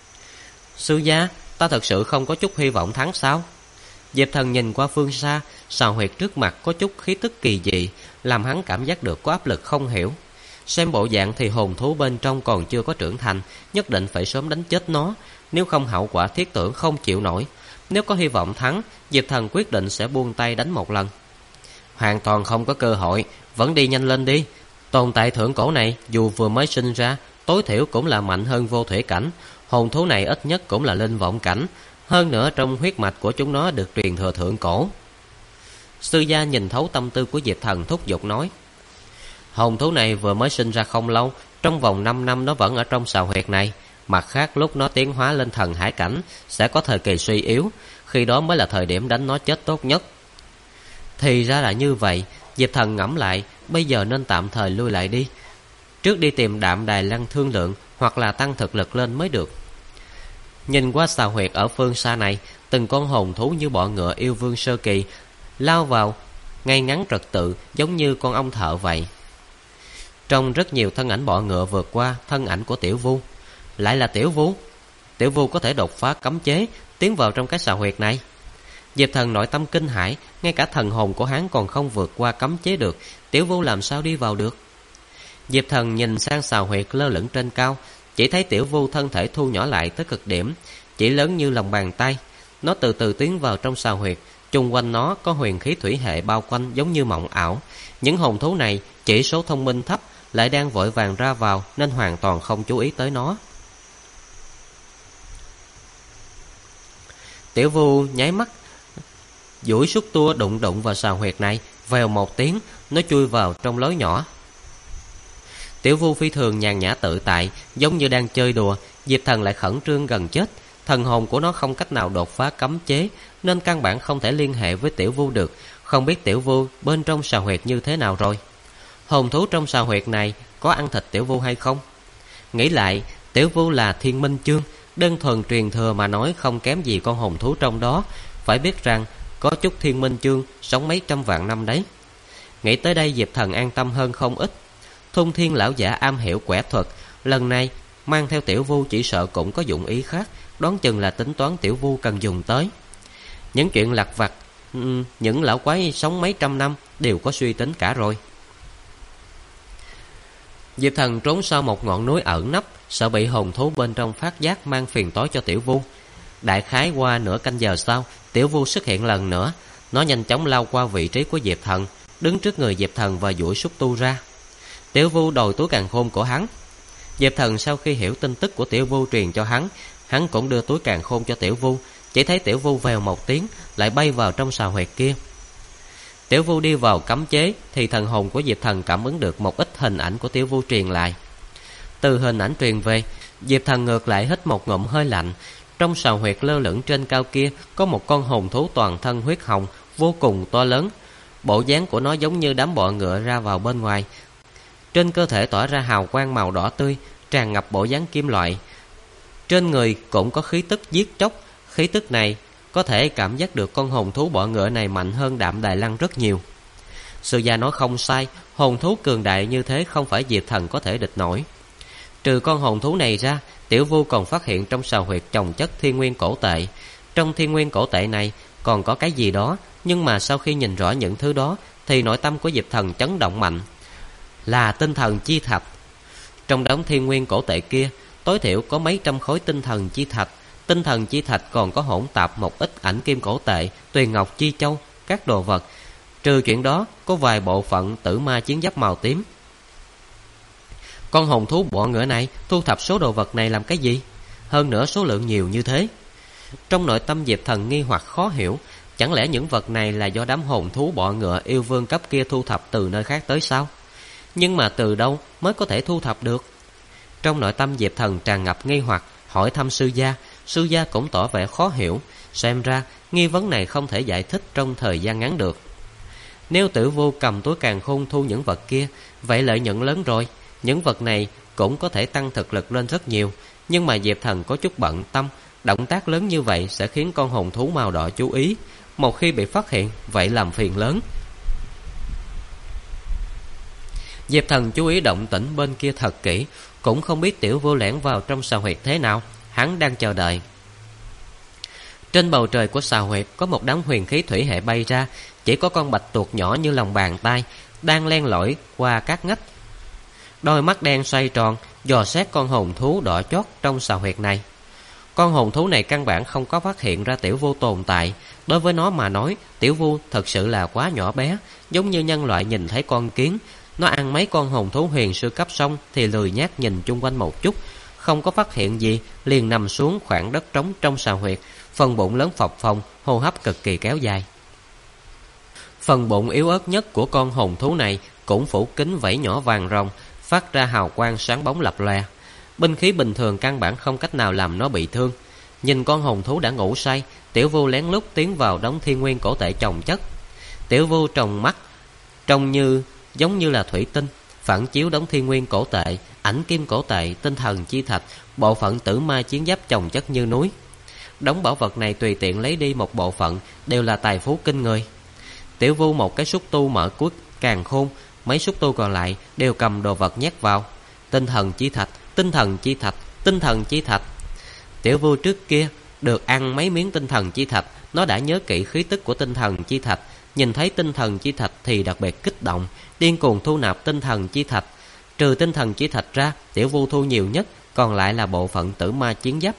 Sư gia, ta thật sự không có chút hy vọng thắng sao? Diệp Thần nhìn qua phương xa, xào huyệt trước mặt có chút khí tức kỳ dị, làm hắn cảm giác được có áp lực không hiểu. Xem bộ dạng thì hồn thú bên trong còn chưa có trưởng thành, nhất định phải sớm đánh chết nó, nếu không hậu quả thiết tưởng không chịu nổi. Nếu có hy vọng thắng, Diệp Thần quyết định sẽ buông tay đánh một lần. Hoàn toàn không có cơ hội, vẫn đi nhanh lên đi. Tồn tại thượng cổ này dù vừa mới sinh ra, tối thiểu cũng là mạnh hơn vô thủy cảnh. Hồn thú này ít nhất cũng là linh vọng cảnh, hơn nữa trong huyết mạch của chúng nó được truyền thừa thượng cổ. Sư gia nhìn thấu tâm tư của Diệp Thần, thúc giục nói. Hồn thú này vừa mới sinh ra không lâu, trong vòng 5 năm nó vẫn ở trong xào huyệt này. Mặt khác lúc nó tiến hóa lên thần hải cảnh sẽ có thời kỳ suy yếu, khi đó mới là thời điểm đánh nó chết tốt nhất. Thì ra là như vậy. Diệp Thần ngẫm lại, bây giờ nên tạm thời lui lại đi, trước đi tìm Đạm Đài Lăng thương lượng, hoặc là tăng thực lực lên mới được. Nhìn qua xào huyệt ở phương xa này, từng con hồn thú như bọ ngựa yêu vương sơ kỳ lao vào ngay ngắn trật tự, giống như con ong thợ vậy. Trong rất nhiều thân ảnh bọ ngựa vượt qua thân ảnh của Tiểu Vu. Lại là Tiểu Vu. Tiểu Vu có thể đột phá cấm chế, tiến vào trong cái xào huyệt này. Diệp Thần nội tâm kinh hãi, ngay cả thần hồn của hắn còn không vượt qua cấm chế được, Tiểu Vu làm sao đi vào được? Diệp Thần nhìn sang xào huyệt lơ lửng trên cao, chỉ thấy Tiểu Vu thân thể thu nhỏ lại tới cực điểm, chỉ lớn như lòng bàn tay. Nó từ từ tiến vào trong xào huyệt, chung quanh nó có huyền khí thủy hệ bao quanh giống như mộng ảo. Những hồn thú này chỉ số thông minh thấp, lại đang vội vàng ra vào nên hoàn toàn không chú ý tới nó. Tiểu Vu nháy mắt, duỗi xúc tua đụng vào xào huyệt này, vèo một tiếng, nó chui vào trong lối nhỏ. Tiểu Vu phi thường nhàn nhã tự tại, giống như đang chơi đùa. Diệp Thần lại khẩn trương gần chết. Thần hồn của nó không cách nào đột phá cấm chế, nên căn bản không thể liên hệ với Tiểu Vu được. Không biết Tiểu Vu bên trong xào huyệt như thế nào rồi. Hồn thú trong xào huyệt này có ăn thịt Tiểu Vu hay không? Nghĩ lại, Tiểu Vu là thiên minh chương, đơn thuần truyền thừa mà nói không kém gì con hồn thú trong đó. Phải biết rằng có chút thiên minh chương sống mấy trăm vạn năm đấy. Nghĩ tới đây Diệp Thần an tâm hơn không ít. Thung Thiên lão giả am hiểu quẻ thuật, lần này mang theo Tiểu Vu chỉ sợ cũng có dụng ý khác, đoán chừng là tính toán Tiểu Vu cần dùng tới. Những chuyện lặt vặt, những lão quái sống mấy trăm năm đều có suy tính cả rồi. Diệp Thần trốn sau một ngọn núi ẩn nấp, sợ bị hồn thú bên trong phát giác mang phiền toái cho Tiểu Vu. Đại khái qua nửa canh giờ sau, Tiểu Vu xuất hiện lần nữa. Nó nhanh chóng lao qua vị trí của Diệp Thần, đứng trước người Diệp Thần và duỗi xúc tu ra. Tiểu Vu đòi túi càn khôn của hắn. Diệp Thần sau khi hiểu tin tức của Tiểu Vu truyền cho hắn cũng đưa túi càn khôn cho Tiểu Vu. Chỉ thấy Tiểu Vu vèo một tiếng lại bay vào trong xào huyệt kia. Tiểu Vu đi vào cấm chế thì thần hồn của Diệp Thần cảm ứng được một ít hình ảnh của Tiểu Vu truyền lại. Từ hình ảnh truyền về, Diệp Thần ngược lại hít một ngụm hơi lạnh. Trong xào huyệt lơ lửng trên cao kia có một con hồn thú toàn thân huyết hồng, vô cùng to lớn. Bộ dáng của nó giống như đám bọ ngựa ra vào bên ngoài. Trên cơ thể tỏa ra hào quang màu đỏ tươi, tràn ngập bộ dáng kim loại. Trên người cũng có khí tức giết chóc. Khí tức này có thể cảm giác được con hồn thú bọ ngựa này mạnh hơn Đạm Đài Lăng rất nhiều. Sư gia nói không sai, hồn thú cường đại như thế không phải Diệp Thần có thể địch nổi. Trừ con hồn thú này ra, Tiểu Vu còn phát hiện trong xào huyệt trồng chất thiên nguyên cổ tệ. Trong thiên nguyên cổ tệ này còn có cái gì đó, nhưng mà sau khi nhìn rõ những thứ đó thì nội tâm của Diệp Thần chấn động mạnh. Là tinh thần chi thạch. Trong đống thiên nguyên cổ tệ kia tối thiểu có mấy trăm khối tinh thần chi thạch. Tinh thần chi thạch còn có hỗn tạp một ít ảnh kim cổ tệ, tuyền ngọc chi châu, các đồ vật. Trừ chuyện đó có vài bộ phận tử ma chiến giáp màu tím. Con hồn thú bọ ngựa này thu thập số đồ vật này làm cái gì? Hơn nữa số lượng nhiều như thế. Trong nội tâm Diệp Thần nghi hoặc khó hiểu. Chẳng lẽ những vật này là do đám hồn thú bọ ngựa yêu vương cấp kia thu thập từ nơi khác tới sao? Nhưng mà từ đâu mới có thể thu thập được? Trong nội tâm Diệp Thần tràn ngập nghi hoặc, hỏi thăm sư gia. Sư gia cũng tỏ vẻ khó hiểu. Xem ra nghi vấn này không thể giải thích trong thời gian ngắn được. Nếu Tử Vu cầm túi càn khôn thu những vật kia, vậy lợi nhuận lớn rồi. Những vật này cũng có thể tăng thực lực lên rất nhiều. Nhưng mà Diệp Thần có chút bận tâm. Động tác lớn như vậy sẽ khiến con hồn thú màu đỏ chú ý. Một khi bị phát hiện, vậy làm phiền lớn. Diệp Thần chú ý động tĩnh bên kia thật kỹ, cũng không biết Tiểu Vu lẻn vào trong sào huyệt thế nào. Hắn đang chờ đợi. Trên bầu trời của sào huyệt có một đám huyền khí thủy hệ bay ra. Chỉ có con bạch tuộc nhỏ như lòng bàn tay đang len lỏi qua các ngách. Đôi mắt đen xoay tròn, dò xét con hồn thú đỏ chót trong sào huyệt này. Con hồn thú này căn bản không có phát hiện ra Tiểu Vu tồn tại. Đối với nó mà nói, Tiểu Vu thật sự là quá nhỏ bé, giống như nhân loại nhìn thấy con kiến. Nó ăn mấy con hồn thú huyền sư cấp xong thì lười nhác nhìn chung quanh một chút, không có phát hiện gì, liền nằm xuống khoảng đất trống trong sào huyệt. Phần bụng lớn phập phồng, hô hấp cực kỳ kéo dài. Phần bụng yếu ớt nhất của con hồn thú này cũng phủ kín vảy nhỏ vàng ròng, phát ra hào quang sáng bóng lập lòe. Binh khí bình thường căn bản không cách nào làm nó bị thương. Nhìn con hồn thú đã ngủ say, Tiểu Vu lén lút tiến vào đống thiên nguyên cổ tệ chồng chất. Tiểu Vu tròng mắt trông giống như là thủy tinh, phản chiếu đống thiên nguyên cổ tệ, ảnh kim cổ tệ, tinh thần chi thạch, bộ phận tử ma chiến giáp chồng chất như núi. Đống bảo vật này tùy tiện lấy đi một bộ phận đều là tài phú kinh người. Tiểu Vu một cái xúc tu mở cuối càn khôn, mấy xúc tu còn lại đều cầm đồ vật nhét vào. Tinh thần chi thạch, tinh thần chi thạch, tinh thần chi thạch. Tiểu Vu trước kia được ăn mấy miếng tinh thần chi thạch, nó đã nhớ kỹ khí tức của tinh thần chi thạch. Nhìn thấy tinh thần chi thạch thì đặc biệt kích động, điên cuồng thu nạp tinh thần chi thạch. Trừ tinh thần chi thạch ra, Tiểu Vu thu nhiều nhất còn lại là bộ phận tử ma chiến giáp.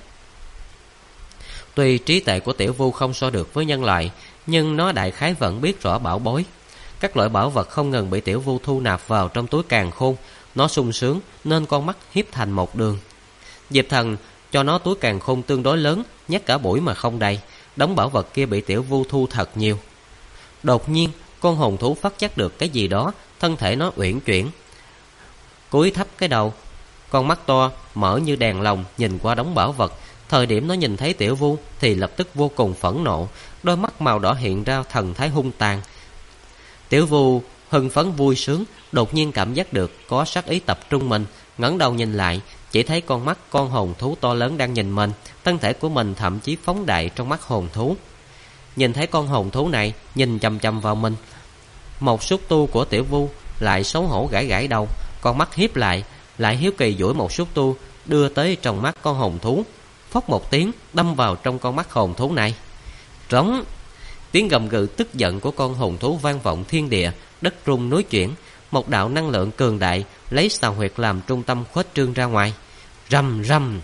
Tuy trí tuệ của Tiểu Vu không so được với nhân loại, nhưng nó đại khái vẫn biết rõ bảo bối. Các loại bảo vật không ngừng bị Tiểu Vu thu nạp vào trong túi càn khôn. Nó sung sướng nên con mắt hiếp thành một đường. Diệp Thần cho nó túi càn khôn tương đối lớn, nhét cả buổi mà không đầy. Đống bảo vật kia bị Tiểu Vu thu thật nhiều. Đột nhiên con hồn thú phát giác được cái gì đó, thân thể nó uyển chuyển, cúi thấp cái đầu, con mắt to mở như đèn lồng nhìn qua đống bảo vật. Thời điểm nó nhìn thấy Tiểu Vu thì lập tức vô cùng phẫn nộ, đôi mắt màu đỏ hiện ra thần thái hung tàn. Tiểu Vu hưng phấn vui sướng, đột nhiên cảm giác được có sát ý tập trung mình, ngẩng đầu nhìn lại, chỉ thấy con mắt con hồn thú to lớn đang nhìn mình, thân thể của mình thậm chí phóng đại trong mắt hồn thú. Nhìn thấy con hồn thú này nhìn chằm chằm vào mình, một xúc tu của Tiểu Vu lại xấu hổ gãi gãi đầu, con mắt hiếp lại hiếu kỳ duỗi một xúc tu đưa tới trong mắt con hồn thú. Phốc một tiếng đâm vào trong con mắt hồn thú này. Trống! Tiếng gầm gừ tức giận của con hồn thú vang vọng thiên địa, đất rung núi chuyển. Một đạo năng lượng cường đại lấy sào huyệt làm trung tâm khuếch trương ra ngoài. Rầm rầm!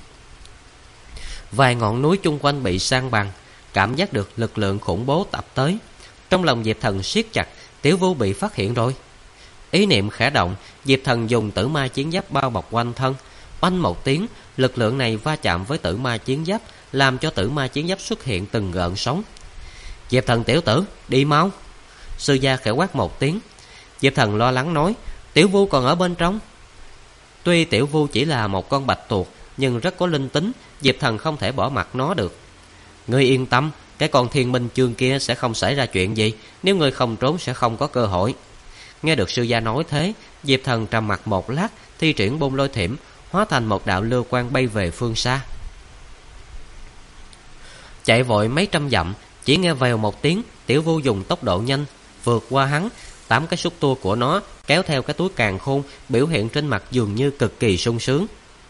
Vài ngọn núi chung quanh bị san bằng, cảm giác được lực lượng khủng bố tập tới. Trong lòng Diệp Thần siết chặt, Tiểu Vu bị phát hiện rồi. Ý niệm khẽ động, Diệp Thần dùng tử ma chiến giáp bao bọc quanh thân. Oanh một tiếng, lực lượng này va chạm với tử ma chiến giáp, làm cho tử ma chiến giáp xuất hiện từng gợn sóng. Diệp Thần tiểu tử, đi mau! Sư gia khẽ quát một tiếng. Diệp Thần lo lắng nói, Tiểu Vu còn ở bên trong. Tuy Tiểu Vu chỉ là một con bạch tuộc, nhưng rất có linh tính, Diệp Thần không thể bỏ mặc nó được. Ngươi yên tâm, cái con thiên minh chương kia sẽ không xảy ra chuyện gì, nếu ngươi không trốn sẽ không có cơ hội. Nghe được sư gia nói thế, Diệp Thần trầm mặc một lát, thi triển bôn lôi thiểm, hóa thành một đạo lưu quang bay về phương xa. Chạy vội mấy trăm dặm, chỉ nghe vèo một tiếng, Tiểu Vu dùng tốc độ nhanh vượt qua hắn. 8 cái xúc tua của nó kéo theo cái túi càn khôn, biểu hiện trên mặt dường như cực kỳ sung sướng.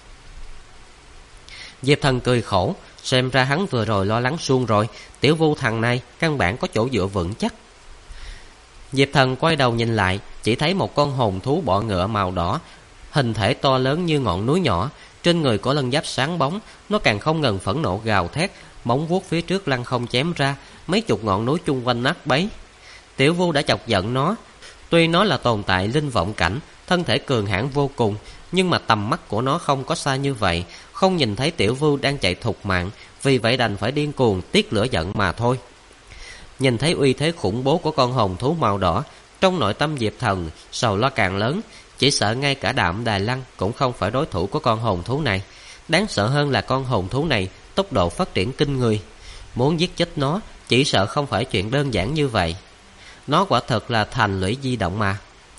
Diệp Thần cười khổ, xem ra hắn vừa rồi lo lắng suông rồi. Tiểu Vu thằng này căn bản có chỗ dựa vững chắc. Diệp Thần quay đầu nhìn lại, chỉ thấy một con hồn thú bọ ngựa màu đỏ, hình thể to lớn như ngọn núi nhỏ, trên người có lân giáp sáng bóng. Nó càng không ngừng phẫn nộ gào thét, móng vuốt phía trước lăng không chém ra, mấy chục ngọn núi chung quanh nát bấy. Tiểu Vu đã chọc giận nó. Tuy nó là tồn tại linh vọng cảnh, thân thể cường hãn vô cùng, nhưng mà tầm mắt của nó không có xa như vậy, không nhìn thấy Tiểu Vu đang chạy thục mạng, vì vậy đành phải điên cuồng tiết lửa giận mà thôi. Nhìn thấy uy thế khủng bố của con hồn thú màu đỏ, trong nội tâm Diệp Thần sầu lo càng lớn. Chỉ sợ ngay cả Đạm Đài Lăng cũng không phải đối thủ của con hồn thú này. Đáng sợ hơn là con hồn thú này tốc độ phát triển kinh người. Muốn giết chết nó chỉ sợ không phải chuyện đơn giản như vậy. Nó quả thật là thành lũy di động mà.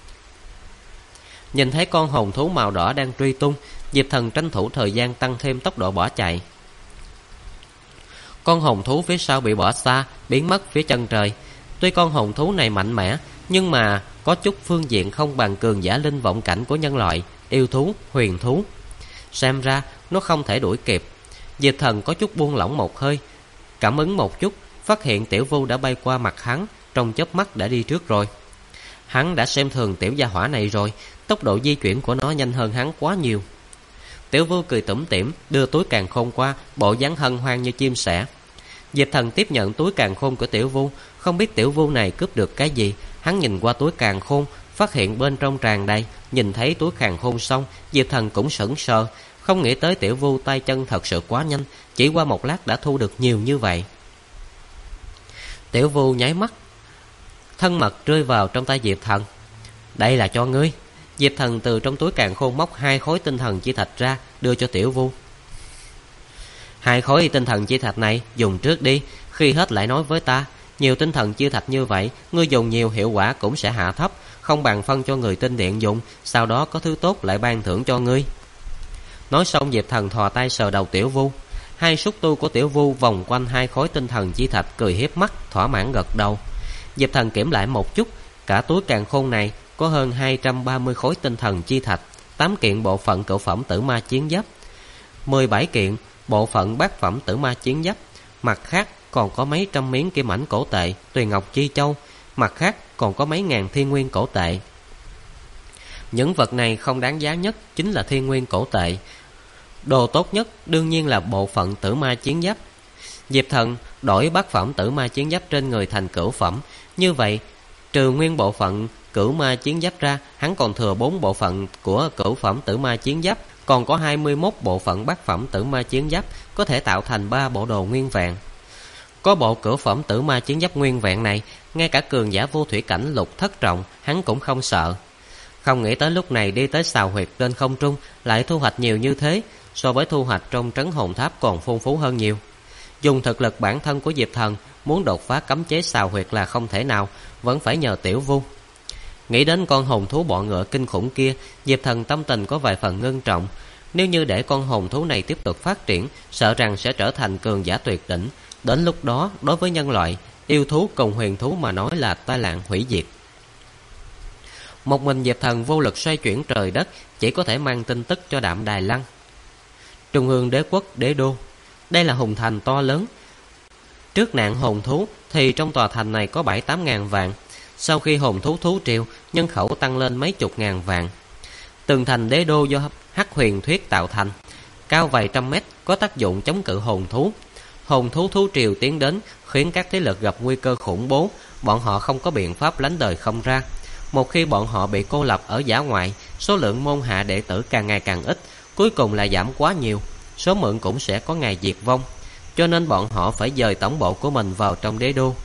Nhìn thấy con hồn thú màu đỏ đang truy tung, Diệp Thần tranh thủ thời gian tăng thêm tốc độ bỏ chạy. Con hồn thú phía sau bị bỏ xa, biến mất phía chân trời. Tuy con hồn thú này mạnh mẽ, nhưng mà có chút phương diện không bằng cường giả linh vọng cảnh của nhân loại, yêu thú, huyền thú. Xem ra nó không thể đuổi kịp. Diệp Thần có chút buông lỏng một hơi, cảm ứng một chút, phát hiện Tiểu Vu đã bay qua mặt hắn, trong chớp mắt đã đi trước rồi. Hắn đã xem thường tiểu gia hỏa này rồi, tốc độ di chuyển của nó nhanh hơn hắn quá nhiều. Tiểu Vu cười tủm tỉm, đưa túi càn khôn qua, bộ dáng hân hoan như chim sẻ. Diệp Thần tiếp nhận túi càn khôn của Tiểu Vu, không biết Tiểu Vu này cướp được cái gì. Hắn nhìn qua túi càn khôn, phát hiện bên trong tràn đầy. Nhìn thấy túi càn khôn xong, Diệp Thần cũng sững sờ, không nghĩ tới Tiểu Vu tay chân thật sự quá nhanh, chỉ qua một lát đã thu được nhiều như vậy. Tiểu Vu nháy mắt, thân mật rơi vào trong tay Diệp Thần. Đây là cho ngươi. Diệp Thần từ trong túi càn khôn móc 2 khối tinh thần chi thạch ra, đưa cho Tiểu Vu. 2 khối tinh thần chi thạch này dùng trước đi, khi hết lại nói với ta. Nhiều tinh thần chi thạch như vậy, ngươi dùng nhiều hiệu quả cũng sẽ hạ thấp, không bằng phân cho người tinh điện dùng, sau đó có thứ tốt lại ban thưởng cho ngươi. Nói xong, Diệp Thần thò tay sờ đầu Tiểu Vu. 2 xúc tu của Tiểu Vu vòng quanh 2 khối tinh thần chi thạch, cười hiếp mắt, thỏa mãn gật đầu. Diệp Thần kiểm lại một chút, cả túi càn khôn này có hơn 230 khối tinh thần chi thạch, 8 kiện bộ phận cửu phẩm tử ma chiến giáp, 17 kiện bộ phận bát phẩm tử ma chiến giáp. Mặt khác còn có mấy trăm miếng kim mảnh cổ tệ, tùy ngọc chi châu. Mặt khác còn có mấy ngàn thiên nguyên cổ tệ. Những vật này không đáng giá nhất chính là thiên nguyên cổ tệ. Đồ tốt nhất đương nhiên là bộ phận tử ma chiến giáp. Diệp Thần đổi bát phẩm tử ma chiến giáp trên người thành cửu phẩm. Như vậy, trừ nguyên bộ phận cửu ma chiến giáp ra, hắn còn thừa 4 bộ phận của cửu phẩm tử ma chiến giáp, còn có 21 bộ phận bát phẩm tử ma chiến giáp, có thể tạo thành 3 bộ đồ nguyên vẹn. Có bộ cửu phẩm tử ma chiến giáp nguyên vẹn này, ngay cả cường giả vô thủy cảnh lục thất trọng hắn cũng không sợ. Không nghĩ tới lúc này đi tới Sào Huyệt trên không trung lại thu hoạch nhiều như thế, so với thu hoạch trong trấn hồn tháp còn phong phú hơn nhiều. Dùng thực lực bản thân của Diệp Thần, muốn đột phá cấm chế Sào Huyệt là không thể nào, vẫn phải nhờ Tiểu Vu. Nghĩ đến con hồn thú bọ ngựa kinh khủng kia, Diệp Thần tâm tình có vài phần ngưng trọng. Nếu như để con hồn thú này tiếp tục phát triển, sợ rằng sẽ trở thành cường giả tuyệt đỉnh. Đến lúc đó, đối với nhân loại, yêu thú cùng huyền thú mà nói là tai nạn hủy diệt. Một mình Diệp Thần vô lực xoay chuyển trời đất, chỉ có thể mang tin tức cho Đạm Đài Lăng. Trung ương đế quốc đế đô, đây là hùng thành to lớn. Trước nạn hồn thú thì trong tòa thành này có 7-8 ngàn vạn. Sau khi hồn thú thú triều, nhân khẩu tăng lên mấy chục ngàn vạn. Tường thành đế đô do hắc huyền thuyết tạo thành, cao vài trăm mét, có tác dụng chống cự hồn thú. Hồn thú thú triều tiến đến, khiến các thế lực gặp nguy cơ khủng bố. Bọn họ không có biện pháp lánh đời không ra. Một khi bọn họ bị cô lập ở dã ngoại, số lượng môn hạ đệ tử càng ngày càng ít, cuối cùng là giảm quá nhiều, số mượn cũng sẽ có ngày diệt vong. Cho nên bọn họ phải dời tổng bộ của mình vào trong đế đô.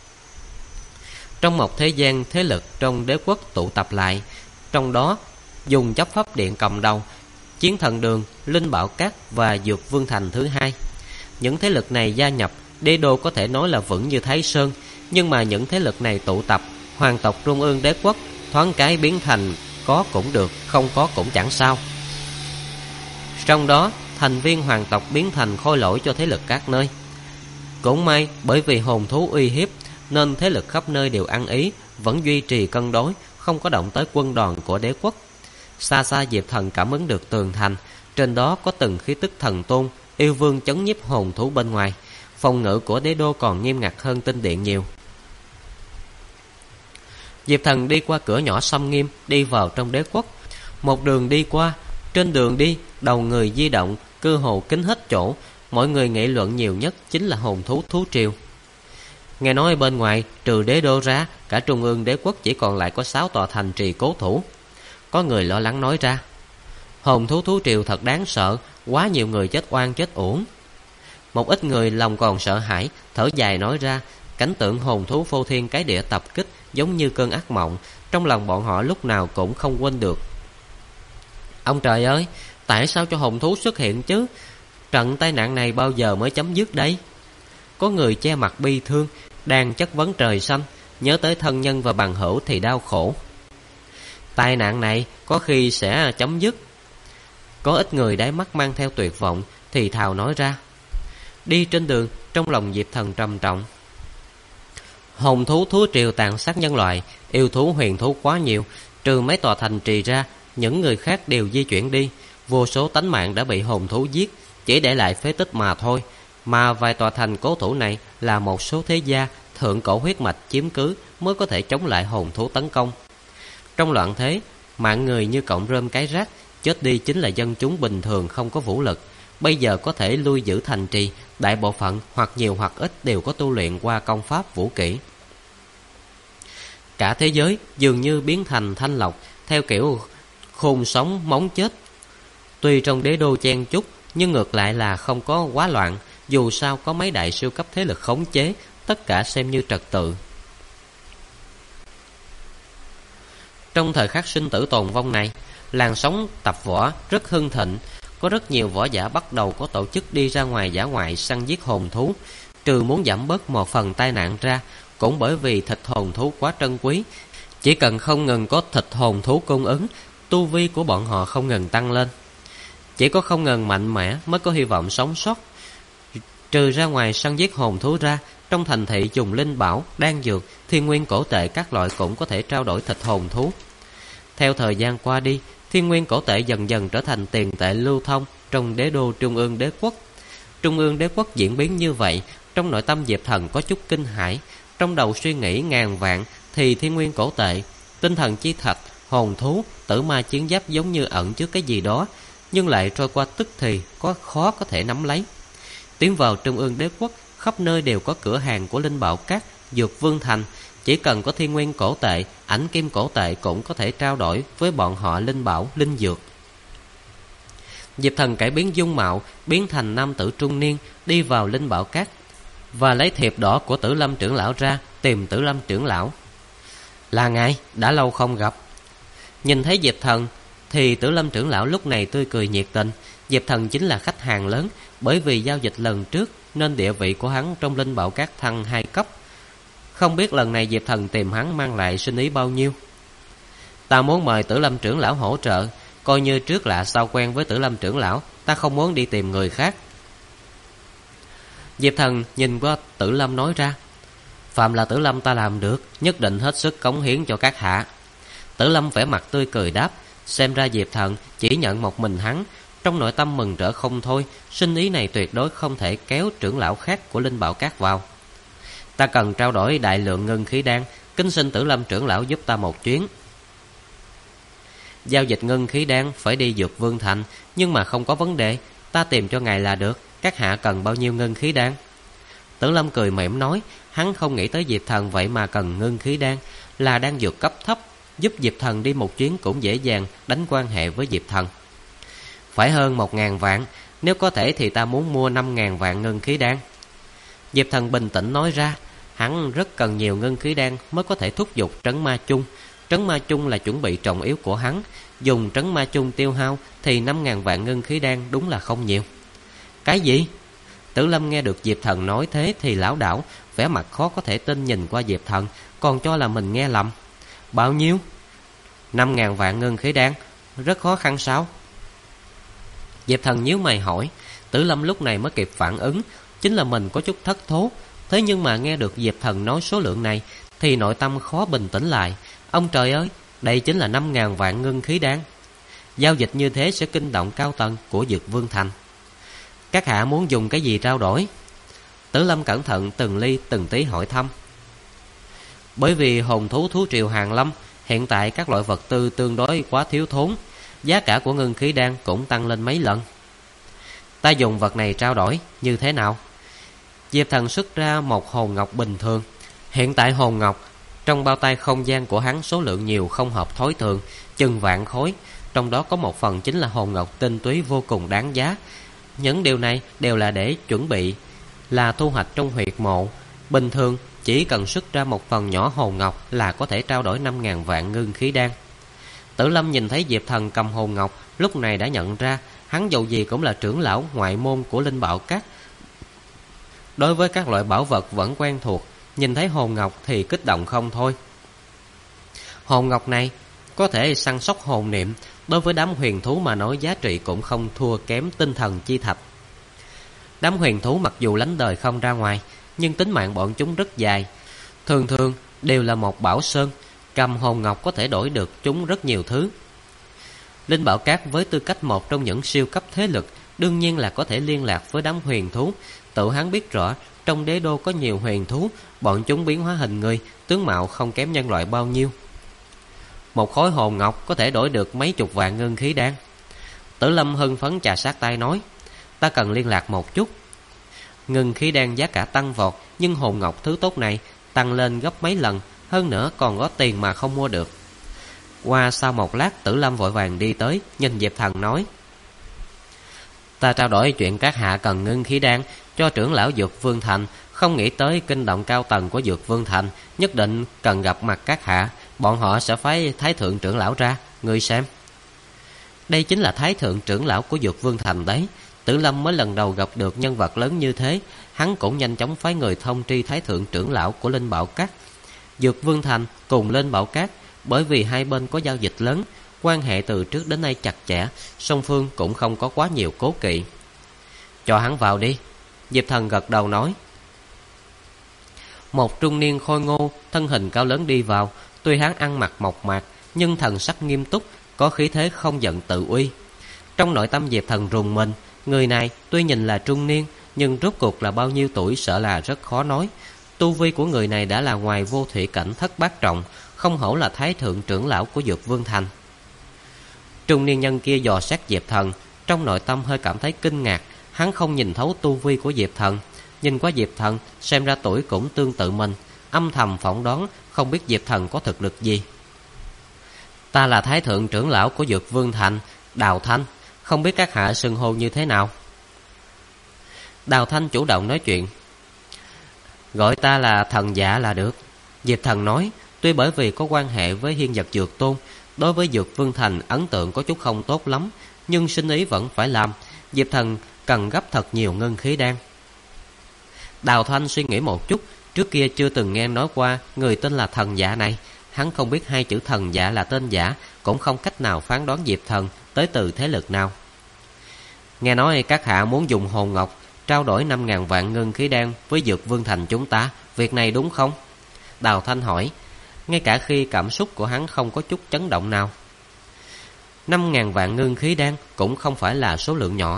Trong một thế gian, thế lực trong đế quốc tụ tập lại, trong đó dùng chấp pháp điện cầm đầu, Chiến Thần Đường, Linh Bảo Các và Dược Vương Thành thứ hai. Những thế lực này gia nhập, đế đô có thể nói là vững như Thái Sơn. Nhưng mà những thế lực này tụ tập, hoàng tộc trung ương đế quốc thoáng cái biến thành có cũng được, không có cũng chẳng sao. Trong đó, thành viên hoàng tộc biến thành khôi lỗi cho thế lực các nơi. Cũng may bởi vì hồn thú uy hiếp, nên thế lực khắp nơi đều ăn ý, vẫn duy trì cân đối, không có động tới quân đoàn của đế quốc. Xa xa Diệp Thần cảm ứng được tường thành, trên đó có từng khí tức thần tôn, yêu vương chấn nhiếp hồn thú bên ngoài. Phòng ngự của đế đô còn nghiêm ngặt hơn tinh điện nhiều. Diệp Thần đi qua cửa nhỏ xâm nghiêm, đi vào trong đế quốc. Một đường đi qua, trên đường đi, đầu người di động, cơ hồ kín hết chỗ. Mọi người nghị luận nhiều nhất chính là hồn thú thú triều. Nghe nói bên ngoài, trừ đế đô ra, cả trung ương đế quốc chỉ còn lại có 6 tòa thành trì cố thủ. Có người lo lắng nói ra, hồn thú thú triều thật đáng sợ, quá nhiều người chết oan chết uổng. Một ít người lòng còn sợ hãi, thở dài nói ra, Cảnh tượng hồn thú phô thiên cái địa tập kích giống như cơn ác mộng, trong lòng bọn họ lúc nào cũng không quên được. Ông trời ơi, tại sao cho hồn thú xuất hiện chứ? Trận tai nạn này bao giờ mới chấm dứt đây? Có người che mặt bi thương, đang chất vấn trời xanh, nhớ tới thân nhân và bằng hữu thì đau khổ. Tai nạn này có khi sẽ chấm dứt. Có ít người đáy mắt mang theo tuyệt vọng thì thào nói ra. Đi trên đường, trong lòng Diệp Thần trầm trọng. Hồn thú thú triều tàn sát nhân loại, yêu thú huyền thú quá nhiều, trừ mấy tòa thành trì ra, những người khác đều di chuyển đi. Vô số tánh mạng đã bị hồn thú giết, chỉ để lại phế tích mà thôi. Mà vài tòa thành cố thủ này là một số thế gia thượng cổ huyết mạch chiếm cứ mới có thể chống lại hồn thú tấn công. Trong loạn thế, mạng người như cọng rơm cái rác, chết đi chính là dân chúng bình thường không có vũ lực. Bây giờ có thể lui giữ thành trì, đại bộ phận hoặc nhiều hoặc ít đều có tu luyện qua công pháp vũ kỹ. Cả thế giới dường như biến thành thanh lọc theo kiểu khôn sống móng chết. Tuy trong đế đô chen chúc, nhưng ngược lại là không có quá loạn. Dù sao có mấy đại siêu cấp thế lực khống chế, tất cả xem như trật tự. Trong thời khắc sinh tử tồn vong này, làn sóng tập võ rất hưng thịnh. Có rất nhiều võ giả bắt đầu có tổ chức đi ra ngoài dã ngoại săn giết hồn thú. Trừ muốn giảm bớt một phần tai nạn ra, cũng bởi vì thịt hồn thú quá trân quý. Chỉ cần không ngừng có thịt hồn thú cung ứng, tu vi của bọn họ không ngừng tăng lên. Chỉ có không ngừng mạnh mẽ mới có hy vọng sống sót. Trừ ra ngoài săn giết hồn thú ra, trong thành thị dùng linh bảo, đan dược, thiên nguyên cổ tệ các loại cũng có thể trao đổi thịt hồn thú. Theo thời gian qua đi, thiên nguyên cổ tệ dần dần trở thành tiền tệ lưu thông trong đế đô Trung ương đế quốc. Trung ương đế quốc diễn biến như vậy, trong nội tâm Diệp Thần có chút kinh hãi. Trong đầu suy nghĩ ngàn vạn thì thiên nguyên cổ tệ, tinh thần chi thạch, hồn thú, tử ma chiến giáp giống như ẩn chứa cái gì đó, nhưng lại trôi qua tức thì khó có thể nắm lấy. Tiến vào Trung ương đế quốc, khắp nơi đều có cửa hàng của linh bảo các, dược vương thành. Chỉ cần có thiên nguyên cổ tệ, ảnh kim cổ tệ cũng có thể trao đổi với bọn họ linh bảo, linh dược. Diệp Thần cải biến dung mạo, biến thành nam tử trung niên, đi vào linh bảo các và lấy thiệp đỏ của Tử Lâm trưởng lão ra, tìm Tử Lâm trưởng lão. Là ngài, đã lâu không gặp. Nhìn thấy Diệp Thần thì Tử Lâm trưởng lão lúc này tươi cười nhiệt tình. Diệp Thần chính là khách hàng lớn, bởi vì giao dịch lần trước nên địa vị của hắn trong linh bảo các thăng 2 cấp. Không biết lần này Diệp Thần tìm hắn mang lại sinh ý bao nhiêu. Ta muốn mời Tử Lâm trưởng lão hỗ trợ, coi như trước lạ sau quen với Tử Lâm trưởng lão, ta không muốn đi tìm người khác. Diệp Thần nhìn qua Tử Lâm nói ra. Phạm là Tử Lâm ta làm được, nhất định hết sức cống hiến cho các hạ. Tử Lâm vẻ mặt tươi cười đáp. Xem ra Diệp Thần chỉ nhận một mình hắn, trong nội tâm mừng rỡ không thôi. Sinh ý này tuyệt đối không thể kéo trưởng lão khác của linh bảo các vào. Ta cần trao đổi đại lượng ngân khí đan, kính xin Tử Lâm trưởng lão giúp ta một chuyến. Giao dịch ngân khí đan phải đi Dược Vương thành, nhưng mà không có vấn đề, ta tìm cho ngài là được. Các hạ cần bao nhiêu ngân khí đan? Tử Lâm cười mỉm nói. Hắn không nghĩ tới Diệp Thần vậy mà cần ngân khí đan, là đan dược cấp thấp, giúp Diệp Thần đi một chuyến cũng dễ dàng đánh quan hệ với Diệp Thần. Phải hơn 1.000 vạn, nếu có thể thì ta muốn mua 5.000 vạn ngân khí đan. Diệp Thần bình tĩnh nói ra. Hắn rất cần nhiều ngân khí đan mới có thể thúc giục trấn ma chung. Trấn ma chung là chuẩn bị trọng yếu của hắn. Dùng trấn ma chung tiêu hao thì 5.000 vạn ngân khí đan đúng là không nhiều. Cái gì? Tử Lâm nghe được Diệp Thần nói thế thì lảo đảo, vẻ mặt khó có thể tin nhìn qua Diệp Thần, còn cho là mình nghe lầm. Bao nhiêu? 5.000 vạn ngân khí đan, rất khó khăn sao? Diệp Thần nhíu mày hỏi. Tử Lâm lúc này mới kịp phản ứng, chính là mình có chút thất thố. Thế nhưng mà nghe được Diệp Thần nói số lượng này thì nội tâm khó bình tĩnh lại. Ông trời ơi, đây chính là 5.000 vạn ngân khí đan. Giao dịch như thế sẽ kinh động cao tầng của Dược Vương thành. Các hạ muốn dùng cái gì trao đổi? Tử Lâm cẩn thận từng ly từng tí hỏi thăm. Bởi vì hồn thú thú triều hàng lâm, hiện tại các loại vật tư tương đối quá thiếu thốn, giá cả của ngân khí đan cũng tăng lên mấy lần. Ta dùng vật này trao đổi như thế nào? Diệp Thần xuất ra một hồn ngọc bình thường. Hiện tại hồn ngọc trong bao tay không gian của hắn số lượng nhiều không hợp thói thường, chừng vạn khối. Trong đó có một phần chính là hồn ngọc tinh túy vô cùng đáng giá. Những điều này đều là để chuẩn bị, là thu hoạch trong huyệt mộ. Bình thường chỉ cần xuất ra một phần nhỏ hồn ngọc là có thể trao đổi 5.000 vạn ngưng khí đan. Tử Lâm nhìn thấy Diệp Thần cầm hồn ngọc, lúc này đã nhận ra hắn dầu gì cũng là trưởng lão ngoại môn của Linh Bảo Các. Đối với các loại bảo vật vẫn quen thuộc, nhìn thấy hồn ngọc thì kích động không thôi. Hồn ngọc này có thể săn sóc hồn niệm, đối với đám huyền thú mà nói giá trị cũng không thua kém tinh thần chi thạch. Đám huyền thú mặc dù lánh đời không ra ngoài, nhưng tính mạng bọn chúng rất dài, thường thường đều là một bảo sơn, cầm hồn ngọc có thể đổi được chúng rất nhiều thứ. Linh Bảo Các với tư cách một trong những siêu cấp thế lực, đương nhiên là có thể liên lạc với đám huyền thú. Tự hắn biết rõ, trong đế đô có nhiều huyền thú, bọn chúng biến hóa hình người, tướng mạo không kém nhân loại bao nhiêu. Một khối hồn ngọc có thể đổi được mấy chục vạn ngân khí đan. Tử Lâm hưng phấn chà sát tay nói, ta cần liên lạc một chút. Ngân khí đan giá cả tăng vọt, nhưng hồn ngọc thứ tốt này tăng lên gấp mấy lần, hơn nữa còn có tiền mà không mua được. Qua sau một lát, Tử Lâm vội vàng đi tới, nhìn Diệp Thần nói, ta trao đổi chuyện các hạ cần ngân khí đan cho trưởng lão Dược Vương Thành, không nghĩ tới kinh động cao tầng của Dược Vương Thành nhất định cần gặp mặt các hạ, bọn họ sẽ phái thái thượng trưởng lão ra, ngươi xem. Đây chính là thái thượng trưởng lão của Dược Vương Thành đấy. Tử Lâm mới lần đầu gặp được nhân vật lớn như thế, hắn cũng nhanh chóng phái người thông tri thái thượng trưởng lão của Linh Bảo Các. Dược Vương Thành cùng Linh Bảo Các, bởi vì hai bên có giao dịch lớn, quan hệ từ trước đến nay chặt chẽ, song phương cũng không có quá nhiều cố kỵ. Cho hắn vào đi. Diệp Thần gật đầu nói. Một trung niên khôi ngô, thân hình cao lớn đi vào. Tuy hắn ăn mặc mộc mạc, nhưng thần sắc nghiêm túc, có khí thế không giận tự uy. Trong nội tâm Diệp Thần rùng mình, người này tuy nhìn là trung niên, nhưng rốt cuộc là bao nhiêu tuổi sợ là rất khó nói. Tu vi của người này đã là ngoài vô thủy cảnh thất bát trọng, không hổ là thái thượng trưởng lão của Dược Vương Thành. Trung niên nhân kia dò xét Diệp Thần, trong nội tâm hơi cảm thấy kinh ngạc. Hắn không nhìn thấu tu vi của Diệp Thần, nhìn qua Diệp Thần xem ra tuổi cũng tương tự mình, âm thầm phỏng đoán không biết Diệp Thần có thực lực gì. Ta là thái thượng trưởng lão của Dược Vương Thành, Đào Thanh, không biết các hạ xưng hô như thế nào. Đào Thanh chủ động nói chuyện. Gọi ta là Thần Dạ là được. Diệp Thần nói, tuy bởi vì có quan hệ với Hiên Vật Dược Tôn, đối với Dược Vương Thành ấn tượng có chút không tốt lắm, nhưng sinh ý vẫn phải làm. Diệp Thần cần gấp thật nhiều ngân khí đan. Đào Thanh suy nghĩ một chút, trước kia chưa từng nghe nói qua người tên là Thần Dạ này. Hắn không biết hai chữ Thần Dạ là tên giả, cũng không cách nào phán đoán Diệp Thần tới từ thế lực nào. Nghe nói các hạ muốn dùng hồn ngọc trao đổi 5.000 vạn ngân khí đan với Dược Vương Thành chúng ta, việc này đúng không? Đào Thanh hỏi, ngay cả khi cảm xúc của hắn không có chút chấn động nào. 5.000 vạn ngân khí đan cũng không phải là số lượng nhỏ.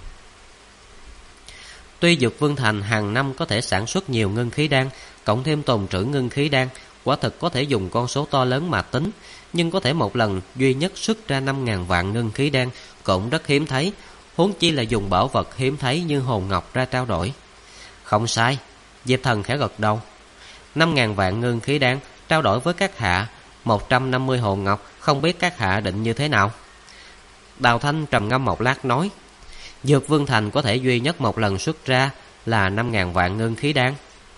Tuy Dược Vương Thành hàng năm có thể sản xuất nhiều ngân khí đan, cộng thêm tồn trữ ngân khí đan, quả thực có thể dùng con số to lớn mà tính, nhưng có thể một lần duy nhất xuất ra 5.000 vạn ngân khí đan cũng rất hiếm thấy, huống chi là dùng bảo vật hiếm thấy như hồn ngọc ra trao đổi. Không sai, Diệp Thần khẽ gật đầu. 5.000 vạn ngân khí đan trao đổi với các hạ 150 hồn ngọc, không biết các hạ định như thế nào? Đào Thanh trầm ngâm một lát nói, Dược Vương Thành có thể duy nhất một lần xuất ra là 5.000 vạn ngân khí đan.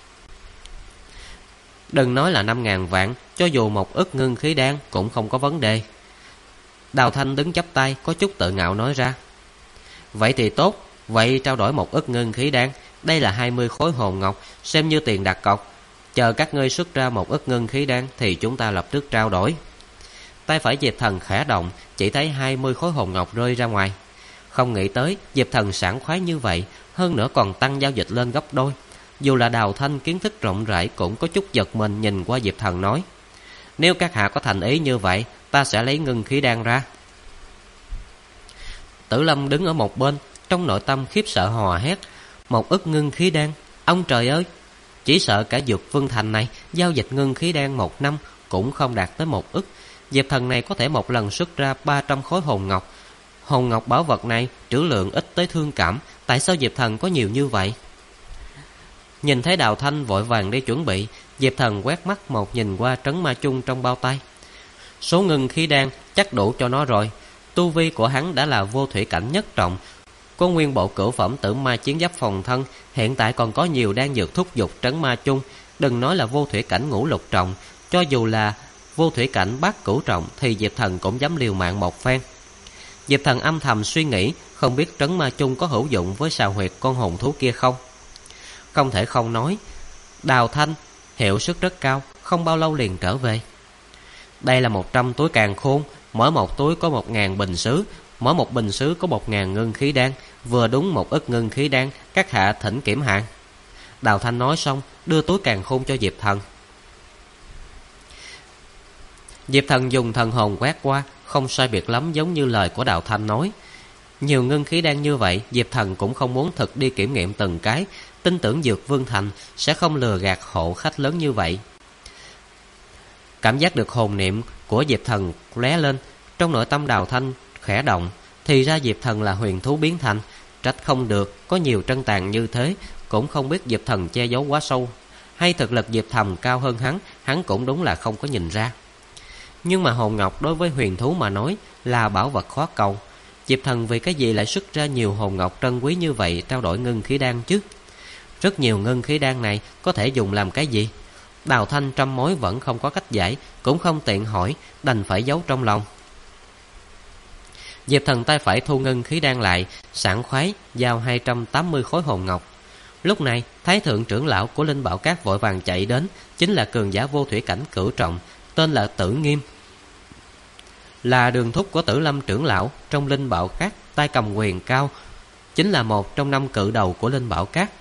Đừng nói là 5.000 vạn, cho dù 1 ức ngân khí đan cũng không có vấn đề. Đào Thanh đứng chắp tay, có chút tự ngạo nói ra. Vậy thì tốt, vậy trao đổi 1 ức ngân khí đan, đây là 20 khối hồn ngọc, xem như tiền đặt cọc. Chờ các ngươi xuất ra 1 ức ngân khí đan thì chúng ta lập tức trao đổi. Tay phải Diệp Thần khẽ động, chỉ thấy 20 khối hồn ngọc rơi ra ngoài. Không nghĩ tới Diệp Thần sảng khoái như vậy, hơn nữa còn tăng giao dịch lên gấp đôi. Dù là Đào Thanh kiến thức rộng rãi cũng có chút giật mình nhìn qua Diệp Thần nói, nếu các hạ có thành ý như vậy, ta sẽ lấy ngân khí đan ra. Tử Lâm đứng ở một bên, trong nội tâm khiếp sợ hò hét, 1 ức ngân khí đan, ông trời ơi! Chỉ sợ cả Dược Vương Thành này giao dịch ngân khí đan 1 năm cũng không đạt tới 1 ức. Diệp Thần này có thể một lần xuất ra 300 khối hồn ngọc. Hồn ngọc bảo vật này trữ lượng ít tới thương cảm, tại sao Diệp Thần có nhiều như vậy? Nhìn thấy Đào Thanh vội vàng đi chuẩn bị, Diệp Thần quét mắt một nhìn qua trấn ma chung trong bao tay. Số ngân khí đan chắc đủ cho nó rồi. Tu vi của hắn đã là vô thủy cảnh nhất trọng, có nguyên bộ cửu phẩm tử ma chiến giáp phòng thân, hiện tại còn có nhiều đan dược thúc giục trấn ma chung. Đừng nói là vô thủy cảnh ngũ lục trọng, cho dù là vô thủy cảnh bát cửu trọng thì Diệp Thần cũng dám liều mạng một phen. Diệp Thần âm thầm suy nghĩ, không biết trấn ma chung có hữu dụng với sào huyệt con hồn thú kia không. Không thể không nói, đào thanh hiệu suất rất cao, không bao lâu liền trở về. Đây là 100 túi càn khôn, mỗi một túi có 1000 bình sứ, mỗi một bình sứ có 1000 ngân khí đan, vừa đúng 1 ức ngân khí đan, các hạ thỉnh kiểm hạn. Đào Thanh nói xong, đưa túi càn khôn cho Diệp Thần. Diệp Thần dùng thần hồn quét qua, không sai biệt lắm giống như lời của Đào Thanh nói. Nhiều ngân khí đan như vậy, Diệp Thần cũng không muốn thực đi kiểm nghiệm từng cái, tin tưởng Dược Vương Thành sẽ không lừa gạt hộ khách lớn như vậy. Cảm giác được hồn niệm của Diệp Thần lóe lên, trong nội tâm Đào Thanh khẽ động, thì ra Diệp Thần là huyền thú biến thành, trách không được có nhiều trân tàn như thế, cũng không biết Diệp Thần che giấu quá sâu, hay thực lực Diệp Thần cao hơn hắn cũng đúng là không có nhìn ra. Nhưng mà hồn ngọc đối với huyền thú mà nói là bảo vật khó cầu, Diệp Thần vì cái gì lại xuất ra nhiều hồn ngọc trân quý như vậy trao đổi ngân khí đan chứ? Rất nhiều ngân khí đan này có thể dùng làm cái gì? Đào Thanh trăm mối vẫn không có cách giải, cũng không tiện hỏi, đành phải giấu trong lòng. Diệp Thần tay phải thu ngân khí đan lại, sảng khoái giao 280 khối hồn ngọc. Lúc này, Thái thượng trưởng lão của Linh Bảo Các vội vàng chạy đến, chính là cường giả vô thủy cảnh cửu trọng, tên là Tử Nghiêm, là đường thúc của Tử Lâm trưởng lão trong Linh Bảo Các, tay cầm quyền cao, chính là một trong 5 cự đầu của Linh Bảo Các.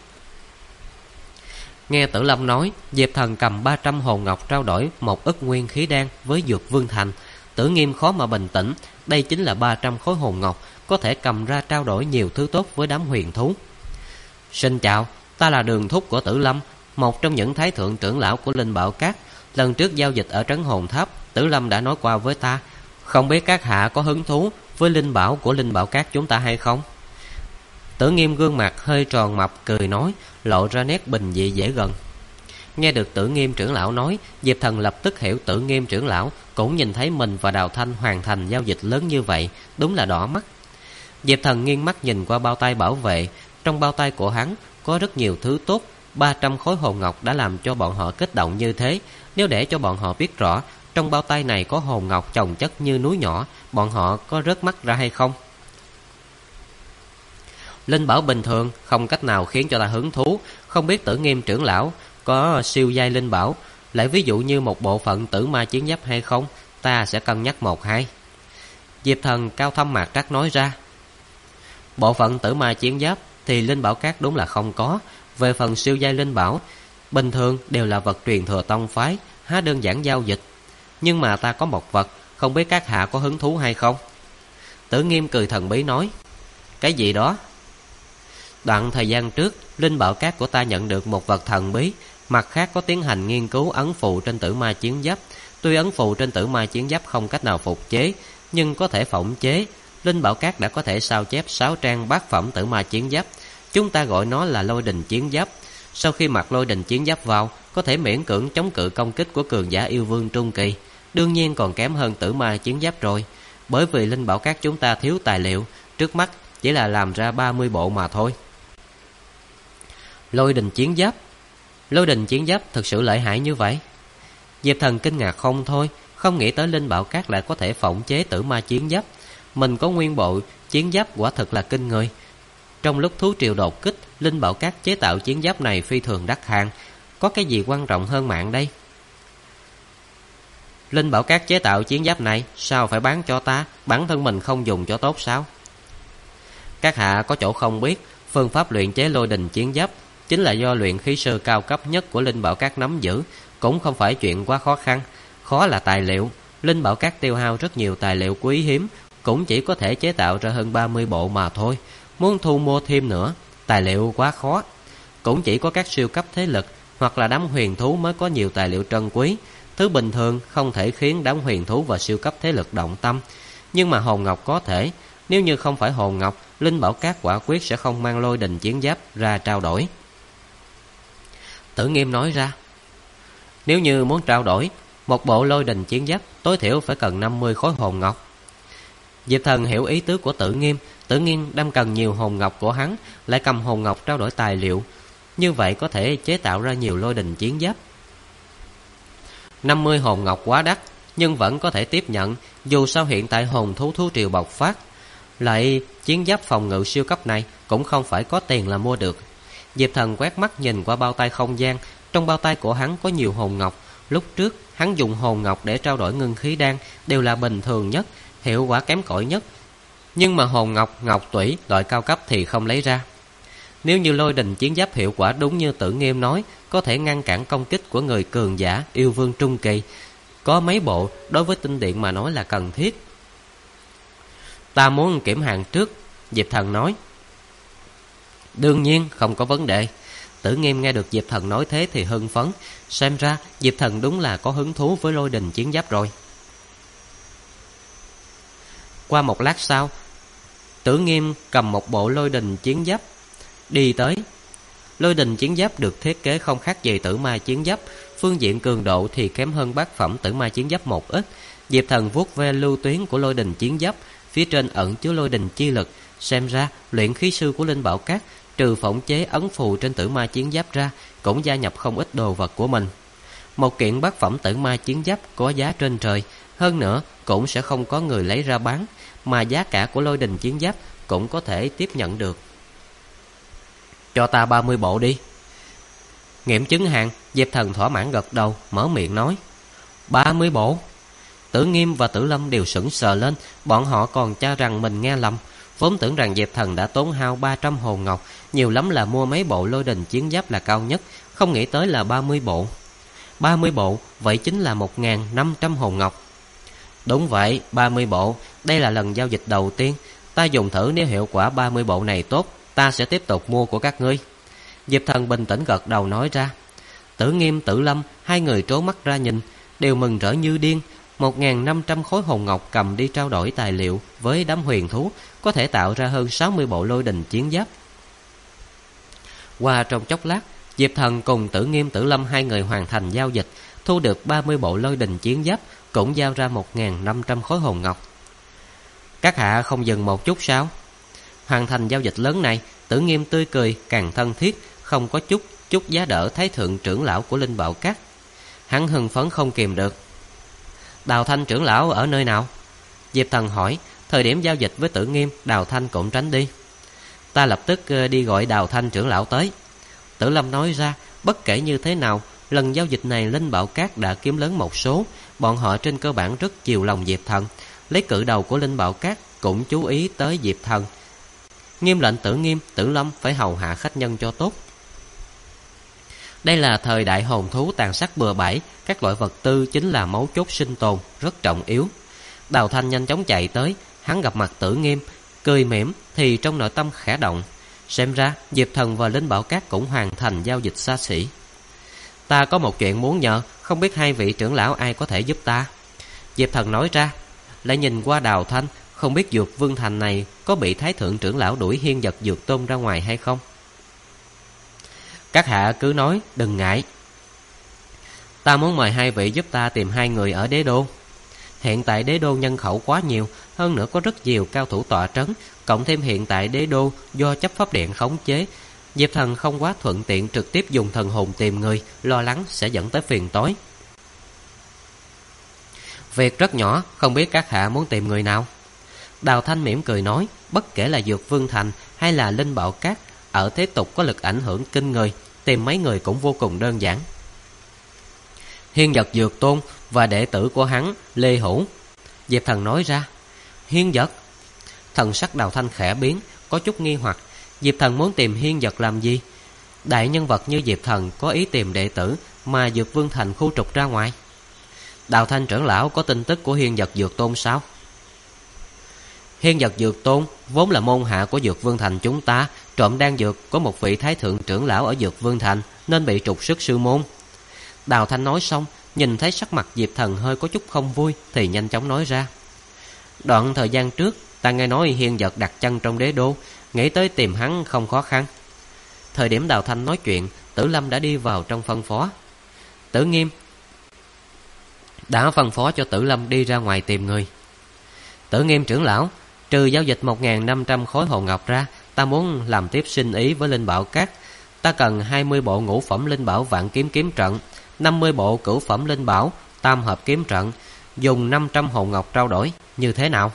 Nghe Tử Lâm nói, Diệp Thần cầm 300 hồn ngọc trao đổi 1 ức nguyên khí đan với Dược Vương Thành. Tử Nghiêm khó mà bình tĩnh, đây chính là 300 khối hồn ngọc, có thể cầm ra trao đổi nhiều thứ tốt với đám huyền thú. Xin chào, ta là đường thúc của Tử Lâm, một trong những thái thượng trưởng lão của Linh Bảo Các. Lần trước giao dịch ở trấn Hồn Tháp, Tử Lâm đã nói qua với ta, không biết các hạ có hứng thú với linh bảo của Linh Bảo Các chúng ta hay không? Tử Nghiêm gương mặt hơi tròn mập cười nói, lộ ra nét bình dị dễ gần. Nghe được Tử Nghiêm trưởng lão nói, Diệp Thần lập tức hiểu Tử Nghiêm trưởng lão cũng nhìn thấy mình và Đào Thanh hoàn thành giao dịch lớn như vậy, đúng là đỏ mắt. Diệp Thần nghiêng mắt nhìn qua bao tay bảo vệ, trong bao tay của hắn có rất nhiều thứ tốt, 300 khối hồn ngọc đã làm cho bọn họ kích động như thế. Nếu để cho bọn họ biết rõ trong bao tay này có hồn ngọc chồng chất như núi nhỏ, bọn họ có rớt mắt ra hay không? Linh bảo bình thường không cách nào khiến cho ta hứng thú, không biết Tử Nghiêm trưởng lão có siêu giai linh bảo, lại ví dụ như một bộ phận tử ma chiến giáp hay không, ta sẽ cân nhắc 1-2. Diệp Thần cao thâm mạc trắc nói ra. Bộ phận tử ma chiến giáp thì Linh Bảo Các đúng là không có. Về phần siêu giai linh bảo, bình thường đều là vật truyền thừa tông phái, há đơn giản giao dịch. Nhưng mà ta có một vật, không biết các hạ có hứng thú hay không? Tử Nghiêm cười thần bí nói. Cái gì đó? Đoạn thời gian trước, Linh Bảo Các của ta nhận được một vật thần bí, mặt khác có tiến hành nghiên cứu ấn phù trên tử ma chiến giáp. Tuy ấn phù trên tử ma chiến giáp không cách nào phục chế, nhưng có thể phỏng chế. Linh Bảo Các đã có thể sao chép 6 trang bát phẩm tử ma chiến giáp. Chúng ta gọi nó là lôi đình chiến giáp. Sau khi mặc lôi đình chiến giáp vào, có thể miễn cưỡng chống cự công kích của cường giả yêu vương trung kỳ. Đương nhiên còn kém hơn tử ma chiến giáp rồi. Bởi vì Linh Bảo Các chúng ta thiếu tài liệu, trước mắt chỉ là làm ra 30 bộ mà thôi. Lôi đình chiến giáp? Lôi đình chiến giáp thực sự lợi hại như vậy? Diệp Thần kinh ngạc không thôi, không nghĩ tới Linh Bảo Các lại có thể phỏng chế tử ma chiến giáp. Mình có nguyên bộ chiến giáp quả thật là kinh người. Trong lúc thú triều đột kích, Linh Bảo Các chế tạo chiến giáp này phi thường đắt hàng. Có cái gì quan trọng hơn mạng đây? Linh Bảo Các chế tạo chiến giáp này sao phải bán cho ta? Bản thân mình không dùng cho tốt sao? Các hạ có chỗ không biết, phương pháp luyện chế lôi đình chiến giáp chính là do luyện khí sư cao cấp nhất của Linh Bảo Các nắm giữ, cũng không phải chuyện quá khó khăn. Khó là tài liệu. Linh Bảo Các tiêu hao rất nhiều tài liệu quý hiếm, cũng chỉ có thể chế tạo ra hơn 30 bộ mà thôi. Muốn thu mua thêm nữa, tài liệu quá khó. Cũng chỉ có các siêu cấp thế lực hoặc là đám huyền thú mới có nhiều tài liệu trân quý. Thứ bình thường không thể khiến đám huyền thú và siêu cấp thế lực động tâm. Nhưng mà hồn ngọc có thể. Nếu như không phải hồn ngọc, Linh Bảo Các quả quyết sẽ không mang lôi đình chiến giáp ra trao đổi. Tử Nghiêm nói ra. Nếu như muốn trao đổi, một bộ lôi đình chiến giáp tối thiểu phải cần 50 khối hồn ngọc. Diệp Thần hiểu ý tứ của Tử Nghiêm. Tử Nghiêm đang cần nhiều hồn ngọc của hắn, lại cầm hồn ngọc trao đổi tài liệu. Như vậy có thể chế tạo ra nhiều lôi đình chiến giáp. 50 hồn ngọc quá đắt, nhưng vẫn có thể tiếp nhận. Dù sao hiện tại hồn thú triều bộc phát, lại chiến giáp phòng ngự siêu cấp này cũng không phải có tiền là mua được. Diệp Thần quét mắt nhìn qua bao tay không gian. Trong bao tay của hắn có nhiều hồn ngọc. Lúc trước hắn dùng hồn ngọc để trao đổi ngưng khí đan đều là bình thường nhất, hiệu quả kém cỏi nhất. Nhưng mà hồn ngọc, ngọc tủy loại cao cấp thì không lấy ra. Nếu như lôi đình chiến giáp hiệu quả đúng như Tử Nghiêm nói, có thể ngăn cản công kích của người cường giả yêu vương trung kỳ, có mấy bộ đối với tinh điện mà nói là cần thiết. Ta muốn kiểm hàng trước, Diệp Thần nói. Đương nhiên không có vấn đề. Tử Nghiêm nghe được Diệp Thần nói thế thì hưng phấn. Xem ra Diệp Thần đúng là có hứng thú với lôi đình chiến giáp rồi. Qua một lát sau, Tử Nghiêm cầm một bộ lôi đình chiến giáp đi tới. Lôi đình chiến giáp được thiết kế không khác gì tử ma chiến giáp, phương diện cường độ thì kém hơn bát phẩm tử ma chiến giáp một ít. Diệp Thần vuốt ve lưu tuyến của lôi đình chiến giáp, phía trên ẩn chứa lôi đình chi lực. Xem ra luyện khí sư của Linh Bảo Các trừ phỏng chế ấn phù trên tử ma chiến giáp ra, cũng gia nhập không ít đồ vật của mình. Một kiện bát phẩm tử ma chiến giáp có giá trên trời, hơn nữa cũng sẽ không có người lấy ra bán, mà giá cả của lôi đình chiến giáp cũng có thể tiếp nhận được. Cho ta 30 bộ đi. Nghiệm chứng hàng, Diệp Thần thỏa mãn gật đầu, mở miệng nói. 30 bộ? Tử Nghiêm và Tử Lâm đều sững sờ lên, bọn họ còn cho rằng mình nghe lầm. Vốn tưởng rằng Diệp Thần đã tốn hao 300 hồn ngọc, nhiều lắm là mua mấy bộ lôi đình chiến giáp là cao nhất, không nghĩ tới là 30 bộ. 30 bộ, vậy chính là 1.500 hồn ngọc. Đúng vậy, 30 bộ, đây là lần giao dịch đầu tiên. Ta dùng thử, nếu hiệu quả 30 bộ này tốt, ta sẽ tiếp tục mua của các ngươi. Diệp Thần bình tĩnh gật đầu nói ra. Tử Nghiêm, Tử Lâm, hai người trố mắt ra nhìn, đều mừng rỡ như điên. 1.500 khối hồn ngọc cầm đi trao đổi tài liệu với đám huyền thú, có thể tạo ra hơn 60 bộ lôi đình chiến giáp. Qua trong chốc lát, Diệp Thần cùng Tử Nghiêm, Tử Lâm hai người hoàn thành giao dịch, thu được 30 bộ lôi đình chiến giáp, cũng giao ra 1.500 khối hồn ngọc. Các hạ không dừng một chút sao? Hoàn thành giao dịch lớn này, Tử Nghiêm tươi cười càng thân thiết, không có chút giá đỡ Thái thượng trưởng lão của Linh Bảo Các. Hắn hưng phấn không kìm được. Đào Thanh trưởng lão ở nơi nào? Diệp Thần hỏi. Thời điểm giao dịch với Tử Nghiêm, Đào Thanh cũng tránh đi. Ta lập tức đi gọi Đào Thanh trưởng lão tới. Tử Lâm nói ra. Bất kể như thế nào, lần giao dịch này Linh Bảo Các đã kiếm lớn một số. Bọn họ trên cơ bản rất chiều lòng Diệp Thần. Lấy cự đầu của Linh Bảo Các cũng chú ý tới Diệp Thần, nghiêm lệnh Tử Nghiêm, Tử Lâm phải hầu hạ khách nhân cho tốt. Đây là thời đại hồn thú tàn sát bừa bãi, các loại vật tư chính là mấu chốt sinh tồn, rất trọng yếu. Đào Thanh nhanh chóng chạy tới, hắn gặp mặt Tử Nghiêm, cười mỉm thì trong nội tâm khẽ động. Xem ra Diệp Thần và Linh Bảo Các cũng hoàn thành giao dịch xa xỉ. Ta có một chuyện muốn nhờ, không biết hai vị trưởng lão ai có thể giúp ta? Diệp Thần nói ra, lại nhìn qua Đào Thanh, không biết Dược Vương Thành này có bị Thái thượng trưởng lão đuổi Hiên Vật Dược Tôn ra ngoài hay không? Các hạ cứ nói, đừng ngại. Ta muốn mời hai vị giúp ta tìm hai người ở Đế Đô. Hiện tại Đế Đô nhân khẩu quá nhiều, hơn nữa có rất nhiều cao thủ tọa trấn, cộng thêm hiện tại Đế Đô do chấp pháp điện khống chế, Diệp Thần không quá thuận tiện trực tiếp dùng thần hồn tìm người, lo lắng sẽ dẫn tới phiền toái. Việc rất nhỏ, không biết các hạ muốn tìm người nào? Đào Thanh mỉm cười nói, bất kể là Dược Vương Thành hay là Linh Bảo Các, ở thế tục có lực ảnh hưởng kinh người, tìm mấy người cũng vô cùng đơn giản. Hiên Vật Dược Tôn và đệ tử của hắn, Lê Hữu. Diệp Thần nói ra. Hiên Vật? Thần sắc Đào Thanh khẽ biến, có chút nghi hoặc. Diệp Thần muốn tìm Hiên Vật làm gì? Đại nhân vật như Diệp Thần có ý tìm đệ tử mà Dược Vương Thành khu trục ra ngoài. Đào Thanh trưởng lão có tin tức của Hiên Vật Dược Tôn sao? Hiên Vật Dược Tôn vốn là môn hạ của Dược Vương Thành chúng ta, trộm đan dược của một vị Thái thượng trưởng lão ở Dược Vương Thành nên bị trục xuất sư môn. Đào Thanh nói xong, nhìn thấy sắc mặt Diệp Thần hơi có chút không vui thì nhanh chóng nói ra. Đoạn thời gian trước, ta nghe nói Hiên Vật đặt chân trong Đế Đô, nghĩ tới tìm hắn không khó khăn. Thời điểm Đào Thanh nói chuyện, Tử Lâm đã đi vào trong phân phó. Tử Nghiêm đã phân phó cho Tử Lâm đi ra ngoài tìm người. Tử Nghiêm trưởng lão, trừ giao dịch 1.500 khối hồn ngọc ra, ta muốn làm tiếp sinh ý với Linh Bảo Các. Ta cần 20 bộ ngũ phẩm linh bảo Vạn Kiếm Kiếm Trận, 50 bộ cửu phẩm linh bảo tam hợp kiếm trận, dùng 500 hồn ngọc trao đổi, như thế nào?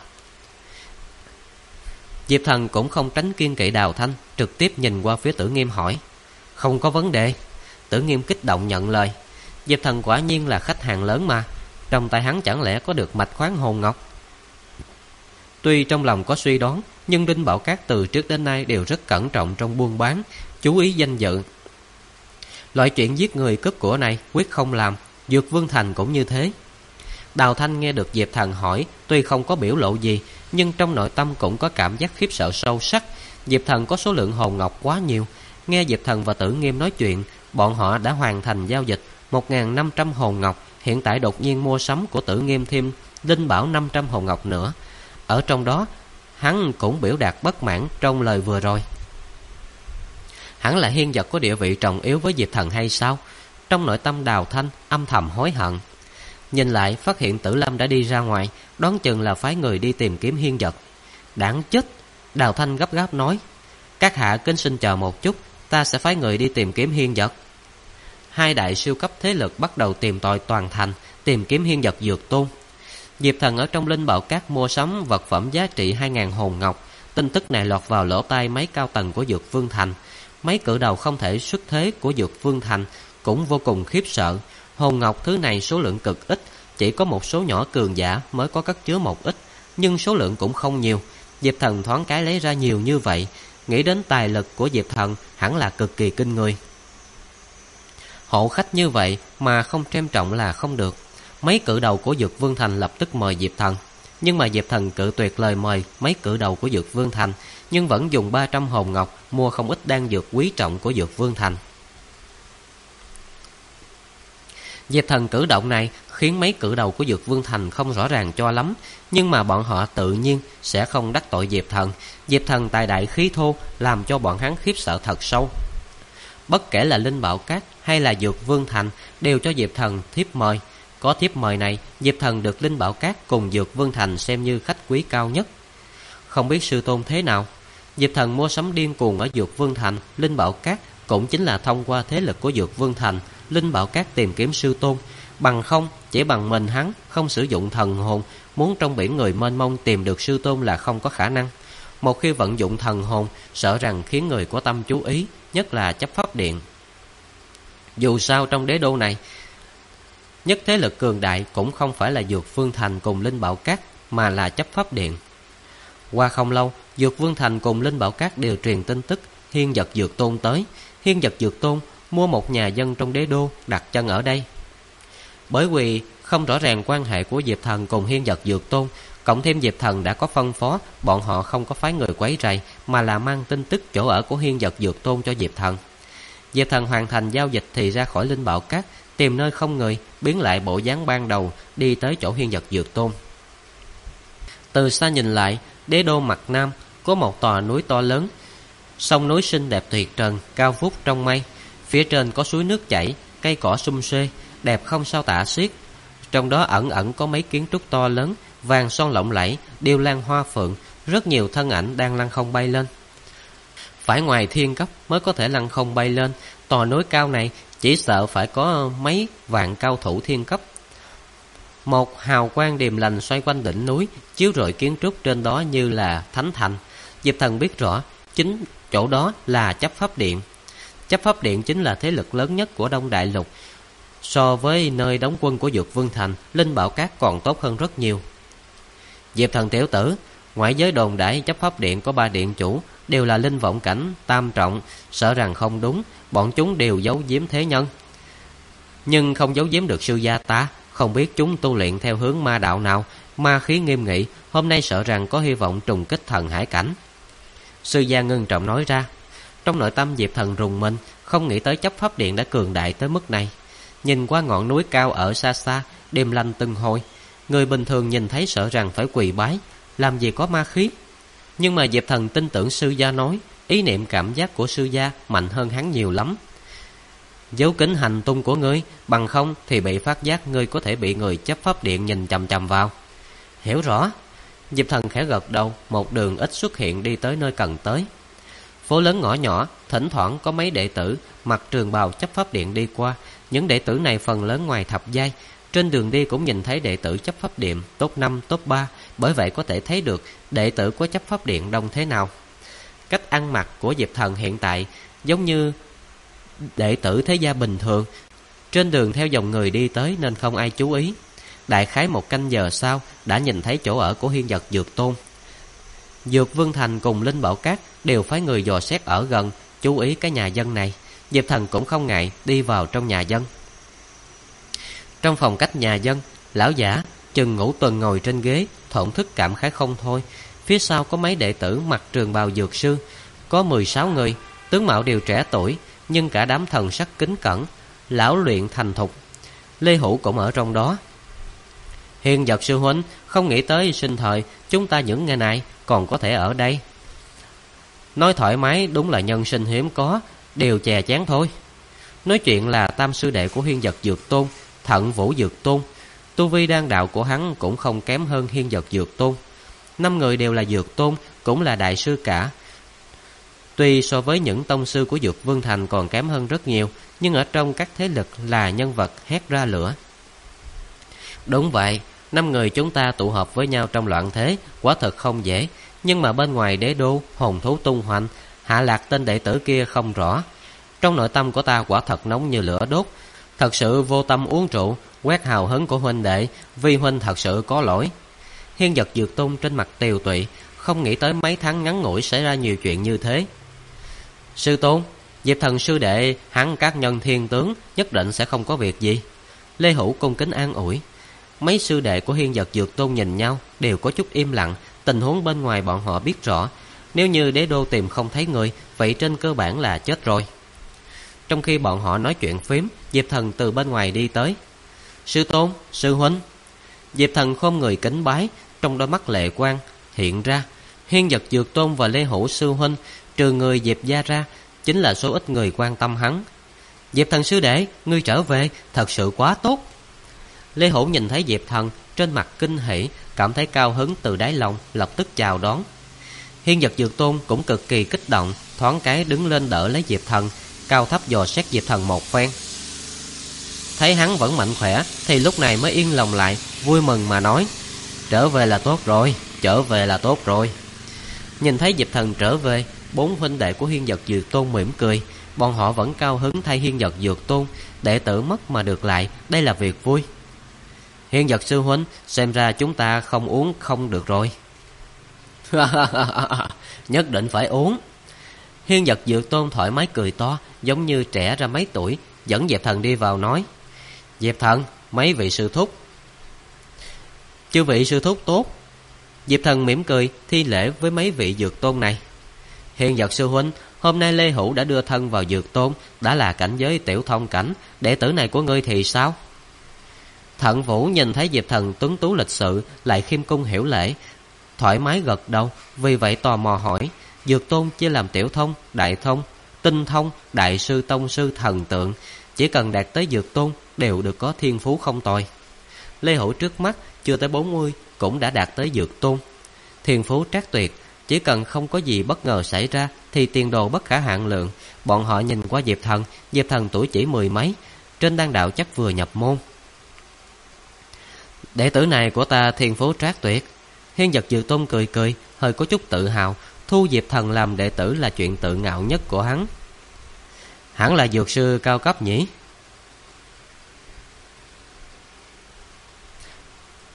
Diệp Thần cũng không tránh kiêng kỵ Đào Thanh, trực tiếp nhìn qua phía Tử Nghiêm hỏi. Không có vấn đề. Tử Nghiêm kích động nhận lời. Diệp Thần quả nhiên là khách hàng lớn mà, trong tay hắn chẳng lẽ có được mạch khoáng hồn ngọc? Tuy trong lòng có suy đoán, nhưng Đinh Bảo Cát từ trước đến nay đều rất cẩn trọng trong buôn bán, chú ý danh dự. Loại chuyện giết người cướp của này quyết không làm, Dược Vương Thành cũng như thế. Đào Thanh nghe được Diệp Thần hỏi, tuy không có biểu lộ gì, nhưng trong nội tâm cũng có cảm giác khiếp sợ sâu sắc. Diệp Thần có số lượng hồn ngọc quá nhiều. Nghe Diệp Thần và Tử Nghiêm nói chuyện, bọn họ đã hoàn thành giao dịch 1.500 hồn ngọc. Hiện tại đột nhiên mua sắm của Tử Nghiêm thêm Linh Bảo 500 hồn ngọc nữa. Ở trong đó, hắn cũng biểu đạt bất mãn trong lời vừa rồi. Hắn là hiên vật có địa vị trọng yếu với Diệp Thần hay sao? Trong nội tâm Đào Thanh âm thầm hối hận. Nhìn lại phát hiện Tử Lâm đã đi ra ngoài, đoán chừng là phái người đi tìm kiếm hiên vật. Đáng chết! Đào Thanh gấp gáp nói. Các hạ kính xin chờ một chút, ta sẽ phái người đi tìm kiếm hiên vật. Hai đại siêu cấp thế lực bắt đầu tìm tòi toàn thành, tìm kiếm hiên vật Dược Tôn. Diệp Thần ở trong Linh Bảo Cát mua sắm vật phẩm giá trị 2.000 hồn ngọc. Tin tức này lọt vào lỗ tai mấy cao tầng của Dược Vương Thành. Mấy cự đầu không thể xuất thế của Dược Vương Thành cũng vô cùng khiếp sợ. Hồn ngọc thứ này số lượng cực ít, chỉ có một số nhỏ cường giả mới có cất chứa một ít, nhưng số lượng cũng không nhiều. Diệp Thần thoáng cái lấy ra nhiều như vậy, nghĩ đến tài lực của Diệp Thần hẳn là cực kỳ kinh người. Hộ khách như vậy mà không xem trọng là không được. Mấy cự đầu của Dược Vương Thành lập tức mời Diệp Thần, nhưng mà Diệp Thần cự tuyệt lời mời mấy cự đầu của Dược Vương Thành, nhưng vẫn dùng 300 hồn ngọc mua không ít đan dược quý trọng của Dược Vương Thành. Diệp Thần cử động này khiến mấy cự đầu của Dược Vương Thành không rõ ràng cho lắm, nhưng mà bọn họ tự nhiên sẽ không đắc tội Diệp Thần. Diệp Thần tài đại khí thô làm cho bọn hắn khiếp sợ thật sâu. Bất kể là Linh Bảo Cát hay là Dược Vương Thành đều cho Diệp Thần thiếp mời. Có thiếp mời này, Diệp Thần được Linh Bảo Cát cùng Dược Vương Thành xem như khách quý cao nhất. Không biết sư tôn thế nào, Diệp Thần mua sắm điên cuồng ở Dược Vương Thành, Linh Bảo Cát cũng chính là thông qua thế lực của Dược Vương Thành, Linh Bảo Cát tìm kiếm sư tôn. Bằng không, chỉ bằng mình hắn không sử dụng thần hồn, muốn trong biển người mênh mông tìm được sư tôn là không có khả năng. Một khi vận dụng thần hồn, sợ rằng khiến người có tâm chú ý, nhất là chấp pháp điện. Dù sao trong đế đô này, nhất thế lực cường đại cũng không phải là Dược Vương Thành cùng Linh Bảo Cát, mà là chấp pháp điện. Qua không lâu, Dược Vương Thành cùng Linh Bảo Cát đều truyền tin tức hiên vật Dược Tôn tới. Hiên vật Dược Tôn mua một nhà dân trong đế đô đặt chân ở đây. Bởi vì không rõ ràng quan hệ của Diệp Thần cùng hiên vật Dược Tôn, cộng thêm Diệp Thần đã có phân phó bọn họ không có phái người quấy rầy, mà là mang tin tức chỗ ở của hiên vật Dược Tôn cho Diệp Thần. Diệp Thần hoàn thành giao dịch thì ra khỏi Linh Bảo Cát, tìm nơi không người, biến lại bộ dáng ban đầu, đi tới chỗ hiên vật Dược Tôn. Từ xa nhìn lại, đế đô mặt nam có một tòa núi to lớn, sông núi xinh đẹp tuyệt trần, cao vút trong mây. Phía trên có suối nước chảy, cây cỏ sum xuê, đẹp không sao tả xiết. Trong đó ẩn ẩn có mấy kiến trúc to lớn, vàng son lộng lẫy, điêu lan hoa phượng, rất nhiều thân ảnh đang lăng không bay lên. Phải ngoài thiên cấp mới có thể lăng không bay lên, tòa núi cao này chỉ sợ phải có mấy vạn cao thủ thiên cấp. Một hào quang điềm lành xoay quanh đỉnh núi, chiếu rọi kiến trúc trên đó như là thánh thành. Diệp Thần biết rõ, chính chỗ đó là chấp pháp điện. Chấp pháp điện chính là thế lực lớn nhất của Đông Đại Lục. So với nơi đóng quân của Dược Vương Thành, Linh Bảo Cát còn tốt hơn rất nhiều. Diệp Thần tiểu tử, ngoại giới đồn đãi chấp pháp điện có 3 điện chủ, đều là linh vọng cảnh tam trọng, sợ rằng không đúng, bọn chúng đều giấu giếm thế nhân. Nhưng không giấu giếm được sư gia ta, không biết chúng tu luyện theo hướng ma đạo nào, ma khí nghiêm nghị, hôm nay sợ rằng có hy vọng trùng kích thần hải cảnh. Sư gia ngưng trọng nói ra. Trong nội tâm Diệp Thần rùng mình, không nghĩ tới chấp pháp điện đã cường đại tới mức này. Nhìn qua ngọn núi cao ở xa xa, đêm lanh từng hồi, người bình thường nhìn thấy sợ rằng phải quỳ bái, làm gì có ma khí. Nhưng mà Diệp Thần tin tưởng sư gia nói, ý niệm cảm giác của sư gia mạnh hơn hắn nhiều lắm. Giấu kín hành tung của ngươi, bằng không thì bị phát giác ngươi có thể bị người chấp pháp điện nhìn chằm chằm vào. Hiểu rõ. Diệp Thần khẽ gật đầu, một đường ít xuất hiện đi tới nơi cần tới. Phố lớn ngõ nhỏ, thỉnh thoảng có mấy đệ tử mặc trường bào chấp pháp điện đi qua. Những đệ tử này phần lớn ngoài thập giai, Trên đường đi cũng nhìn thấy đệ tử chấp pháp điện top 5, top 3, bởi vậy có thể thấy được đệ tử của chấp pháp điện đông thế nào. Cách ăn mặc của Diệp Thần hiện tại giống như đệ tử thế gia bình thường. Trên đường theo dòng người đi tới nên không ai chú ý. Đại khái 1 canh giờ sau đã nhìn thấy chỗ ở của Hiên Vật Dược Tôn. Dược Vương Thành cùng Linh Bảo Các đều phái người dò xét ở gần, chú ý cái nhà dân này. Diệp Thần cũng không ngại đi vào trong nhà dân. Trong phòng cách nhà dân, lão giả Trần Ngũ Tuần ngồi trên ghế, thổn thức cảm khái không thôi. Phía sau có mấy đệ tử mặc trường bào dược sư, có 16 người, tướng mạo đều trẻ tuổi, nhưng cả đám thần sắc kính cẩn, lão luyện thành thục. Lê Hữu cũng ở trong đó. Hiên Vật sư huynh, không nghĩ tới sinh thời chúng ta những ngày này còn có thể ở đây. Nói thoải mái đúng là nhân sinh hiếm có, đều chè chén thôi. Nói chuyện là tam sư đệ của Hiên Vật Dược Tôn, Thận Vũ Dược Tôn. Tu vi đan đạo của hắn cũng không kém hơn Hiên Vật Dược Tôn. 5 người đều là Dược Tôn, cũng là đại sư cả. Tuy so với những tông sư của Dược Vương Thành còn kém hơn rất nhiều, nhưng ở trong các thế lực là nhân vật hét ra lửa. Đúng vậy, 5 người chúng ta tụ họp với nhau trong loạn thế quả thật không dễ. Nhưng mà bên ngoài đế đô hồn thú tung hoành, hạ lạc tên đệ tử kia không rõ. Trong nội tâm của ta quả thật nóng như lửa đốt. Thật sự vô tâm uống rượu, quét hào hứng của huynh đệ, vì huynh thật sự có lỗi. Hiên Vật Dược Tôn trên mặt tiều tụy, không nghĩ tới mấy tháng ngắn ngủi xảy ra nhiều chuyện như thế. Sư Tôn, Diệp Thần sư đệ hắn các nhân thiên tướng, nhất định sẽ không có việc gì. Lê Hữu cung kính an ủi. Mấy sư đệ của Hiên Vật Dược Tôn nhìn nhau đều có chút im lặng. Tình huống bên ngoài bọn họ biết rõ, nếu như đế đô tìm không thấy người, vậy trên cơ bản là chết rồi. Trong khi bọn họ nói chuyện phím, Diệp Thần từ bên ngoài đi tới. Sư Tôn, sư huynh. Diệp Thần khom người kính bái, trong đôi mắt lệ quang hiện ra. Hiên Vật Dược Tôn và Lê Hữu sư huynh, trừ người Diệp gia ra, chính là số ít người quan tâm hắn. Diệp Thần sư đệ, ngươi trở về, thật sự quá tốt. Lê Hữu nhìn thấy Diệp Thần, trên mặt kinh hỉ, cảm thấy cao hứng từ đáy lòng, lập tức chào đón. Hiên Vật Dược Tôn cũng cực kỳ kích động, thoáng cái đứng lên đỡ lấy Diệp Thần, cao thấp dò xét Diệp Thần một phen. Thấy hắn vẫn mạnh khỏe thì lúc này mới yên lòng lại, vui mừng mà nói: trở về là tốt rồi, trở về là tốt rồi. Nhìn thấy Diệp Thần trở về, 4 huynh đệ của Hiên Vật Dược Tôn mỉm cười. Bọn họ vẫn cao hứng thay Hiên Vật Dược Tôn, đệ tử mất mà được lại, đây là việc vui. Hiên Vật sư huynh, xem ra chúng ta không uống không được rồi. Nhất định phải uống. Hiên Vật Dược Tôn thoải mái cười to, giống như trẻ ra mấy tuổi, dẫn Diệp Thần đi vào nói: Diệp Thần, mấy vị sư thúc. Chư vị sư thúc tốt. Diệp Thần mỉm cười thi lễ với mấy vị Dược Tôn này. Hiên Vật sư huynh, hôm nay Lê Hữu đã đưa thân vào Dược Tôn, đã là cảnh giới tiểu thông cảnh, đệ tử này của ngươi thì sao? Thận Vũ nhìn thấy Diệp Thần tuấn tú lịch sự, lại khiêm cung hiểu lễ, thoải mái gật đầu, vì vậy tò mò hỏi: Dược Tôn chia làm tiểu thông, đại thông, tinh thông, đại sư, tông sư, thần tượng, chỉ cần đạt tới Dược Tôn đều được có thiên phú không tồi. Lê Hữu trước mắt chưa tới 40 cũng đã đạt tới Dược Tôn, thiên phú trác tuyệt, chỉ cần không có gì bất ngờ xảy ra thì tiền đồ bất khả hạn lượng. Bọn họ nhìn qua Diệp Thần tuổi chỉ 10 mấy, trên đan đạo chắc vừa nhập môn. Đệ tử này của ta thiên phú trác tuyệt. Hiên Vật Dược Tôn cười cười, hơi có chút tự hào, thu Diệp Thần làm đệ tử là chuyện tự ngạo nhất của hắn. Hẳn là dược sư cao cấp nhỉ?